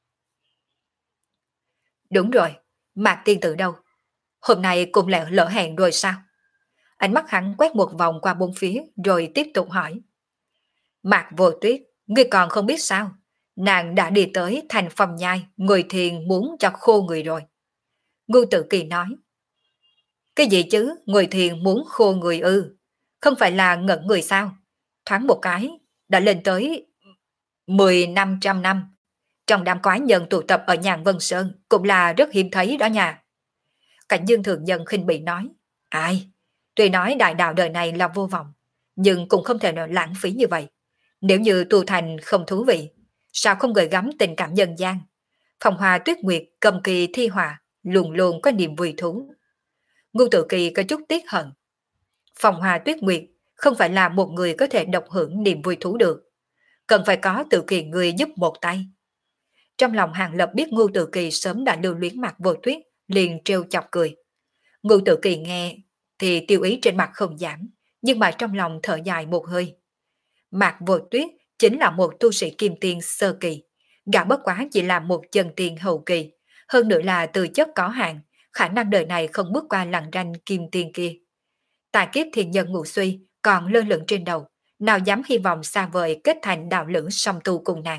Đúng rồi, Mạc tiên tử đâu? Hôm nay cùng lại lỡ hẹn rồi sao? Ánh mắt hắn quét một vòng qua bốn phía rồi tiếp tục hỏi. Mạc Vô Tuyết, ngươi còn không biết sao? Nàng đã đi tới thành phòng nhai, người thiền muốn cho khô người rồi. Ngưu Tự Kỳ nói. Cái gì chứ, người thiền muốn khô người ư? Không phải là ngẩn người sao? Thoáng một cái, đã lên tới mười năm trăm năm. Trong đám quái nhân tụ tập ở Nhàn Vân Sơn cũng là rất hiếm thấy đó nha. Cảnh Dương Thường Nhân khinh bị nói. Ai? Tuy nói đại đạo đời này là vô vọng, nhưng cũng không thể nào lãng phí như vậy. Nếu như tu thành không thú vị, sao không gợi gắm tình cảm nhân gian? Phong Hoa Tuyết Nguyệt cầm kỳ thi hòa, luôn luôn có niềm vui thú. Ngưu Tự Kỳ có chút tiếc hận. Phong Hoa Tuyết Nguyệt không phải là một người có thể độc hưởng niềm vui thú được. Cần phải có Tự Kỳ người giúp một tay. Trong lòng Hàng Lập biết Ngưu Tự Kỳ sớm đã lưu luyến Mạc Vô Tuyết, liền trêu chọc cười. Ngưu Tự Kỳ nghe thì tiêu ý trên mặt không giảm, nhưng mà trong lòng thở dài một hơi. Mạc Vô Tuyết chính là một tu sĩ kim tiên sơ kỳ, gã bất quá chỉ là một chân tiên hậu kỳ, hơn nữa là từ chất có hạn, khả năng đời này không bước qua lằn ranh kim tiên kia. Tài kiếp thiên nhân ngũ suy còn lơ lửng trên đầu, nào dám hy vọng xa vời kết thành đạo lữ song tu cùng nàng.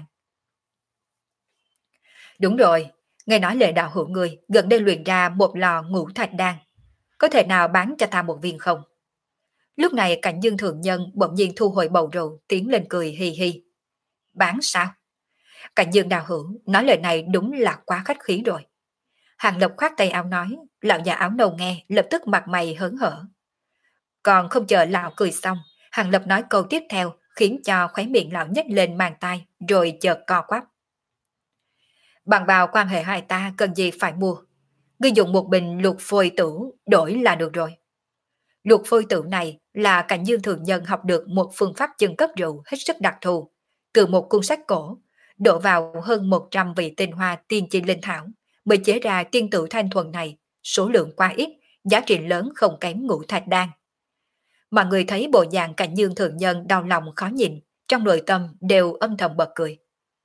Đúng rồi, nghe nói Lệ đạo hữu người gần đây luyện ra một lò ngũ thạch đan, có thể nào bán cho ta một viên không? Lúc này Cảnh Dương Thượng Nhân bỗng nhiên thu hồi bầu rượu, tiến lên cười hi hi. Bán sao? Cảnh Dương đạo hữu nói lời này đúng là quá khách khí rồi. Hàng Lập khoát tay áo nói, lão già áo nâu nghe lập tức mặt mày hớn hở. Còn không chờ lão cười xong, Hàng Lập nói câu tiếp theo khiến cho khóe miệng lão nhếch lên màn tai rồi chợt co quắp. Bằng vào quan hệ hai ta cần gì phải mua. Ngươi dùng một bình lục phôi tử đổi là được rồi. Lục phôi tử này là Cảnh Dương Thường Nhân học được một phương pháp chưng cất rượu hết sức đặc thù, từ một cuốn sách cổ, đổ vào hơn một trăm vị tinh hoa tiên chi linh thảo, mới chế ra tiên tử thanh thuần này, số lượng quá ít, giá trị lớn không kém ngũ thạch đan. Mà người thấy bộ dạng Cảnh Dương Thường Nhân đau lòng khó nhìn, trong nội tâm đều âm thầm bật cười.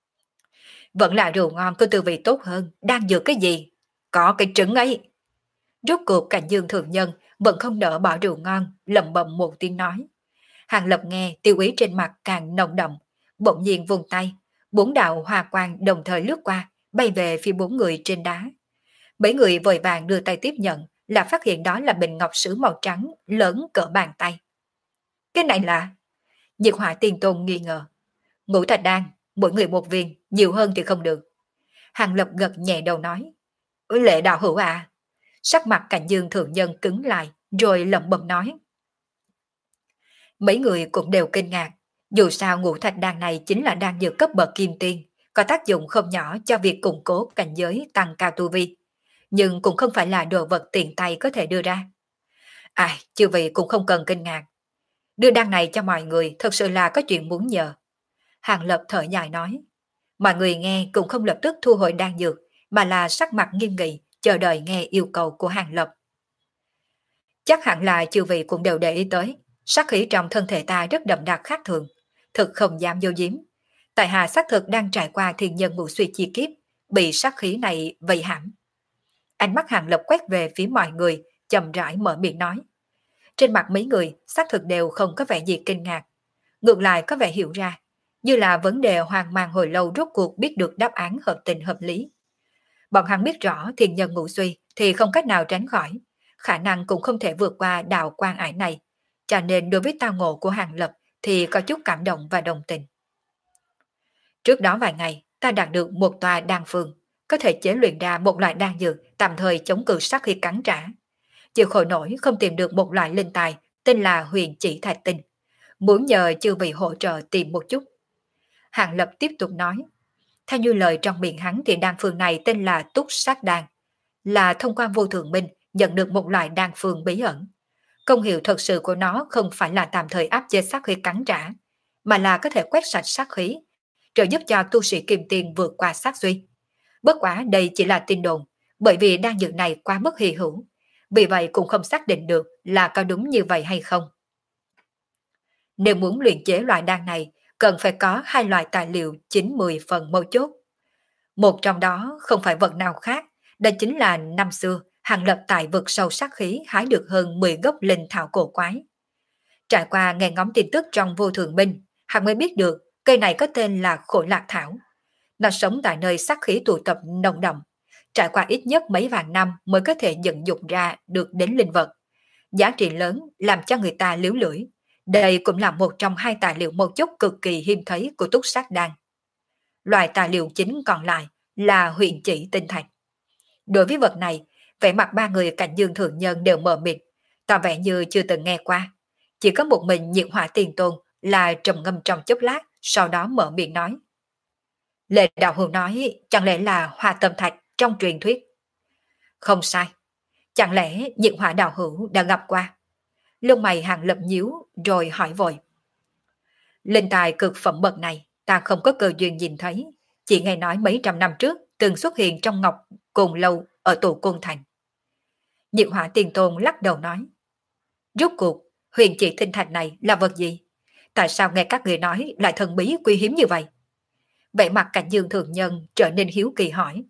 Vẫn là rượu ngon có tư vị tốt hơn, đang dược cái gì? Có cái trứng ấy. Rốt cuộc Cảnh Dương Thường Nhân vẫn không nỡ bỏ rượu ngon, lẩm bẩm một tiếng nói. Hàng Lập nghe tiêu ý trên mặt càng nồng đậm, bỗng nhiên vùng tay, bốn đạo hoa quang đồng thời lướt qua, bay về phía bốn người trên đá. Mấy người vội vàng đưa tay tiếp nhận, là phát hiện đó là bình ngọc sứ màu trắng, lớn cỡ bàn tay. Cái này là... Diệt Hỏa Tiên Tôn nghi ngờ. Ngũ thạch đan, mỗi người một viên, nhiều hơn thì không được. Hàng Lập gật nhẹ đầu nói. Lệ đạo hữu à? Sắc mặt Cảnh Dương Thượng Nhân cứng lại, rồi lẩm bẩm nói. Mấy người cũng đều kinh ngạc. Dù sao ngũ thạch đan này chính là đan dược cấp bậc kim tiên, có tác dụng không nhỏ cho việc củng cố cảnh giới tăng cao tu vi. Nhưng cũng không phải là đồ vật tiện tay có thể đưa ra. Ai, chư vị cũng không cần kinh ngạc. Đưa đan này cho mọi người thật sự là có chuyện muốn nhờ. Hàng Lập thở dài nói. Mọi người nghe cũng không lập tức thu hồi đan dược, mà là sắc mặt nghiêm nghị, chờ đợi nghe yêu cầu của Hàng Lập. Chắc hẳn là chư vị cũng đều để ý tới, sát khí trong thân thể ta rất đậm đặc khác thường, thực không dám vô giếm. Tại hạ xác thực đang trải qua thiên nhân ngũ suy chi kiếp, bị sát khí này vây hãm. Ánh mắt Hàng Lập quét về phía mọi người, chậm rãi mở miệng nói. Trên mặt mấy người xác thực đều không có vẻ gì kinh ngạc, ngược lại có vẻ hiểu ra, như là vấn đề hoang mang hồi lâu rốt cuộc biết được đáp án hợp tình hợp lý. Bọn hắn biết rõ thiên nhân ngũ suy thì không cách nào tránh khỏi, khả năng cũng không thể vượt qua đạo quan ải này, cho nên đối với tao ngộ của Hàng Lập thì có chút cảm động và đồng tình. Trước đó vài ngày, ta đạt được một tòa đan phương, có thể chế luyện ra một loại đan dược tạm thời chống cự sát khi cắn trả. Chịu khổ nổi không tìm được một loại linh tài tên là huyền chỉ thạch tinh, muốn nhờ chư vị hỗ trợ tìm một chút. Hàng Lập tiếp tục nói, theo như lời trong miệng hắn thì đan phương này tên là Túc Sát Đan, là thông qua vô thượng minh nhận được một loại đan phương bí ẩn. Công hiệu thật sự của nó không phải là tạm thời áp chế sát khí cắn trả, mà là có thể quét sạch sát khí, trợ giúp cho tu sĩ kim tiền vượt qua sát suy. Bất quả đây chỉ là tin đồn, bởi vì đan dược này quá mức hy hữu, vì vậy cũng không xác định được là có đúng như vậy hay không. Nếu muốn luyện chế loại đan này, cần phải có hai loại tài liệu chín mươi phần mấu chốt. Một trong đó không phải vật nào khác, đó chính là năm xưa Hàng Lập tại vực sâu sát khí hái được hơn mười gốc linh thảo cổ quái. Trải qua nghe ngóng tin tức trong vô thường minh, Hàng mới biết được cây này có tên là khổ lạc thảo. Nó sống tại nơi sát khí tụ tập nồng đậm, trải qua ít nhất mấy vạn năm mới có thể vận dụng ra được đến linh vật. Giá trị lớn làm cho người ta liếu lưỡi. Đây cũng là một trong hai tài liệu mấu chốt cực kỳ hiếm thấy của Túc Sát Đan. Loại tài liệu chính còn lại là huyền chỉ tinh thạch. Đối với vật này, vẻ mặt ba người cạnh Dương Thượng Nhân đều mờ mịt, tỏ vẻ như chưa từng nghe qua. Chỉ có một mình Nhiệt Hỏa Tiền Tôn là trầm ngâm trong chốc lát, sau đó mở miệng nói. Lệ đạo hữu nói chẳng lẽ là Hoa Tâm Thạch trong truyền thuyết? Không sai. Chẳng lẽ Nhiệt Hỏa đạo hữu đã gặp qua? Lông mày Hàng Lập nhíu rồi hỏi vội. Linh tài cực phẩm bậc này ta không có cơ duyên nhìn thấy, chỉ nghe nói mấy trăm năm trước từng xuất hiện trong ngọc cồn lâu ở tù côn thành. Nhiệt Hỏa Tiền Tôn lắc đầu nói. Rốt cuộc, huyền chỉ tinh thạch này là vật gì? Tại sao nghe các người nói lại thần bí quý hiếm như vậy? Vẻ mặt Cảnh Dương Thường Nhân trở nên hiếu kỳ hỏi.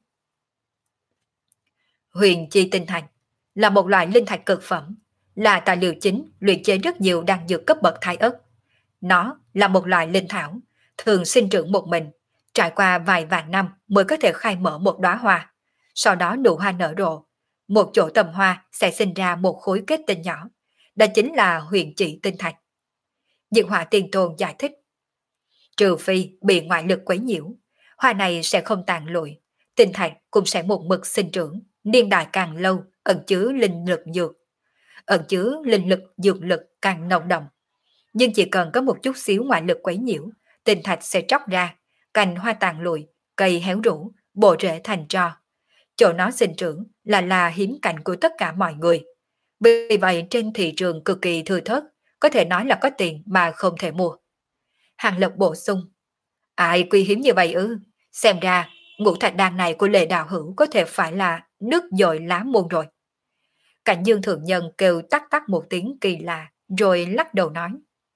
Huyền chi tinh thạch là một loại linh thạch cực phẩm, là tài liệu chính luyện chế rất nhiều đan dược cấp bậc thái ất. Nó là một loại linh thảo, thường sinh trưởng một mình, trải qua vài vạn năm mới có thể khai mở một đóa hoa, sau đó nụ hoa nở rộ, một chỗ tầm hoa sẽ sinh ra một khối kết tinh nhỏ, đó chính là huyền chỉ tinh thạch. Diệu Hỏa Tiền Tôn giải thích. Trừ phi bị ngoại lực quấy nhiễu, hoa này sẽ không tàn lụi, tinh thạch cũng sẽ một mực sinh trưởng, niên đại càng lâu, ẩn chứa linh lực dược, ẩn chứa linh lực dược lực càng nồng đậm. Nhưng chỉ cần có một chút xíu ngoại lực quấy nhiễu, tinh thạch sẽ tróc ra, cành hoa tàn lụi, cây héo rũ, bộ rễ thành tro. Chỗ nó sinh trưởng là là hiếm cảnh của tất cả mọi người. Vì vậy trên thị trường cực kỳ thừa thớt, có thể nói là có tiền mà không thể mua. Hàng Lập bổ sung. Ai quý hiếm như vậy ư? Xem ra ngũ thạch đan này của Lệ đạo hữu có thể phải là nước dội lá môn rồi. Cảnh Dương Thượng Nhân kêu tắc tắc một tiếng kỳ lạ, rồi lắc đầu nói.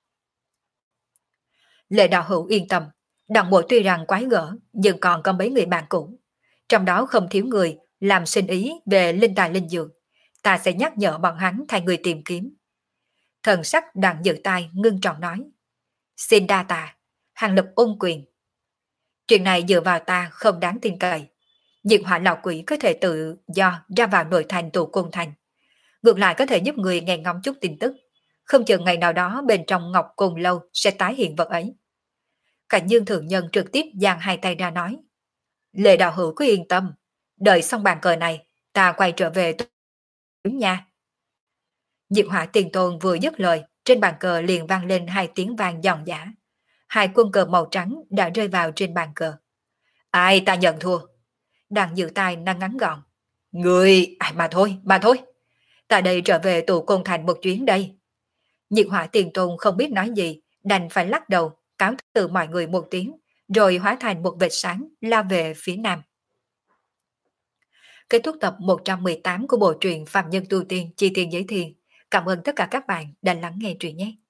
Lệ đạo hữu yên tâm, đặng bộ tuy rằng quái gở, nhưng còn có mấy người bạn cũ. Trong đó không thiếu người làm sinh ý về linh tài linh dược. Ta sẽ nhắc nhở bọn hắn thay người tìm kiếm. Thần sắc đặng dự tai ngưng trọng nói. Xin đa tạ, Hàng Lập ôn quyền. Chuyện này dựa vào ta không đáng tin cậy. Nhiệt Hỏa lão quỷ có thể tự do ra vào nội thành tù côn thành. Ngược lại có thể giúp người nghe ngóng chút tin tức. Không chừng ngày nào đó bên trong ngọc côn lâu sẽ tái hiện vật ấy. Cảnh Dương Thượng Nhân trực tiếp giang hai tay ra nói. Lệ đạo hữu cứ yên tâm. Đợi xong bàn cờ này, ta quay trở về tốt nha. Nhiệt Hỏa Tiền Tôn vừa dứt lời, trên bàn cờ liền vang lên hai tiếng vang giòn giã. Hai quân cờ màu trắng đã rơi vào trên bàn cờ. Ai ta nhận thua? Đàn dự tài năng ngắn gọn. Người, ai mà thôi, mà thôi. Ta đây trở về tù côn thành một chuyến đây. Nhiệt Hỏa Tiền Tôn không biết nói gì, đành phải lắc đầu, cáo từ mọi người một tiếng, rồi hóa thành một vệt sáng lao về phía nam. Kết thúc tập một trăm mười tám của bộ truyện Phạm Nhân Tu Tiên Chi Tiên Giới Thiền. Cảm ơn tất cả các bạn đã lắng nghe truyện nhé.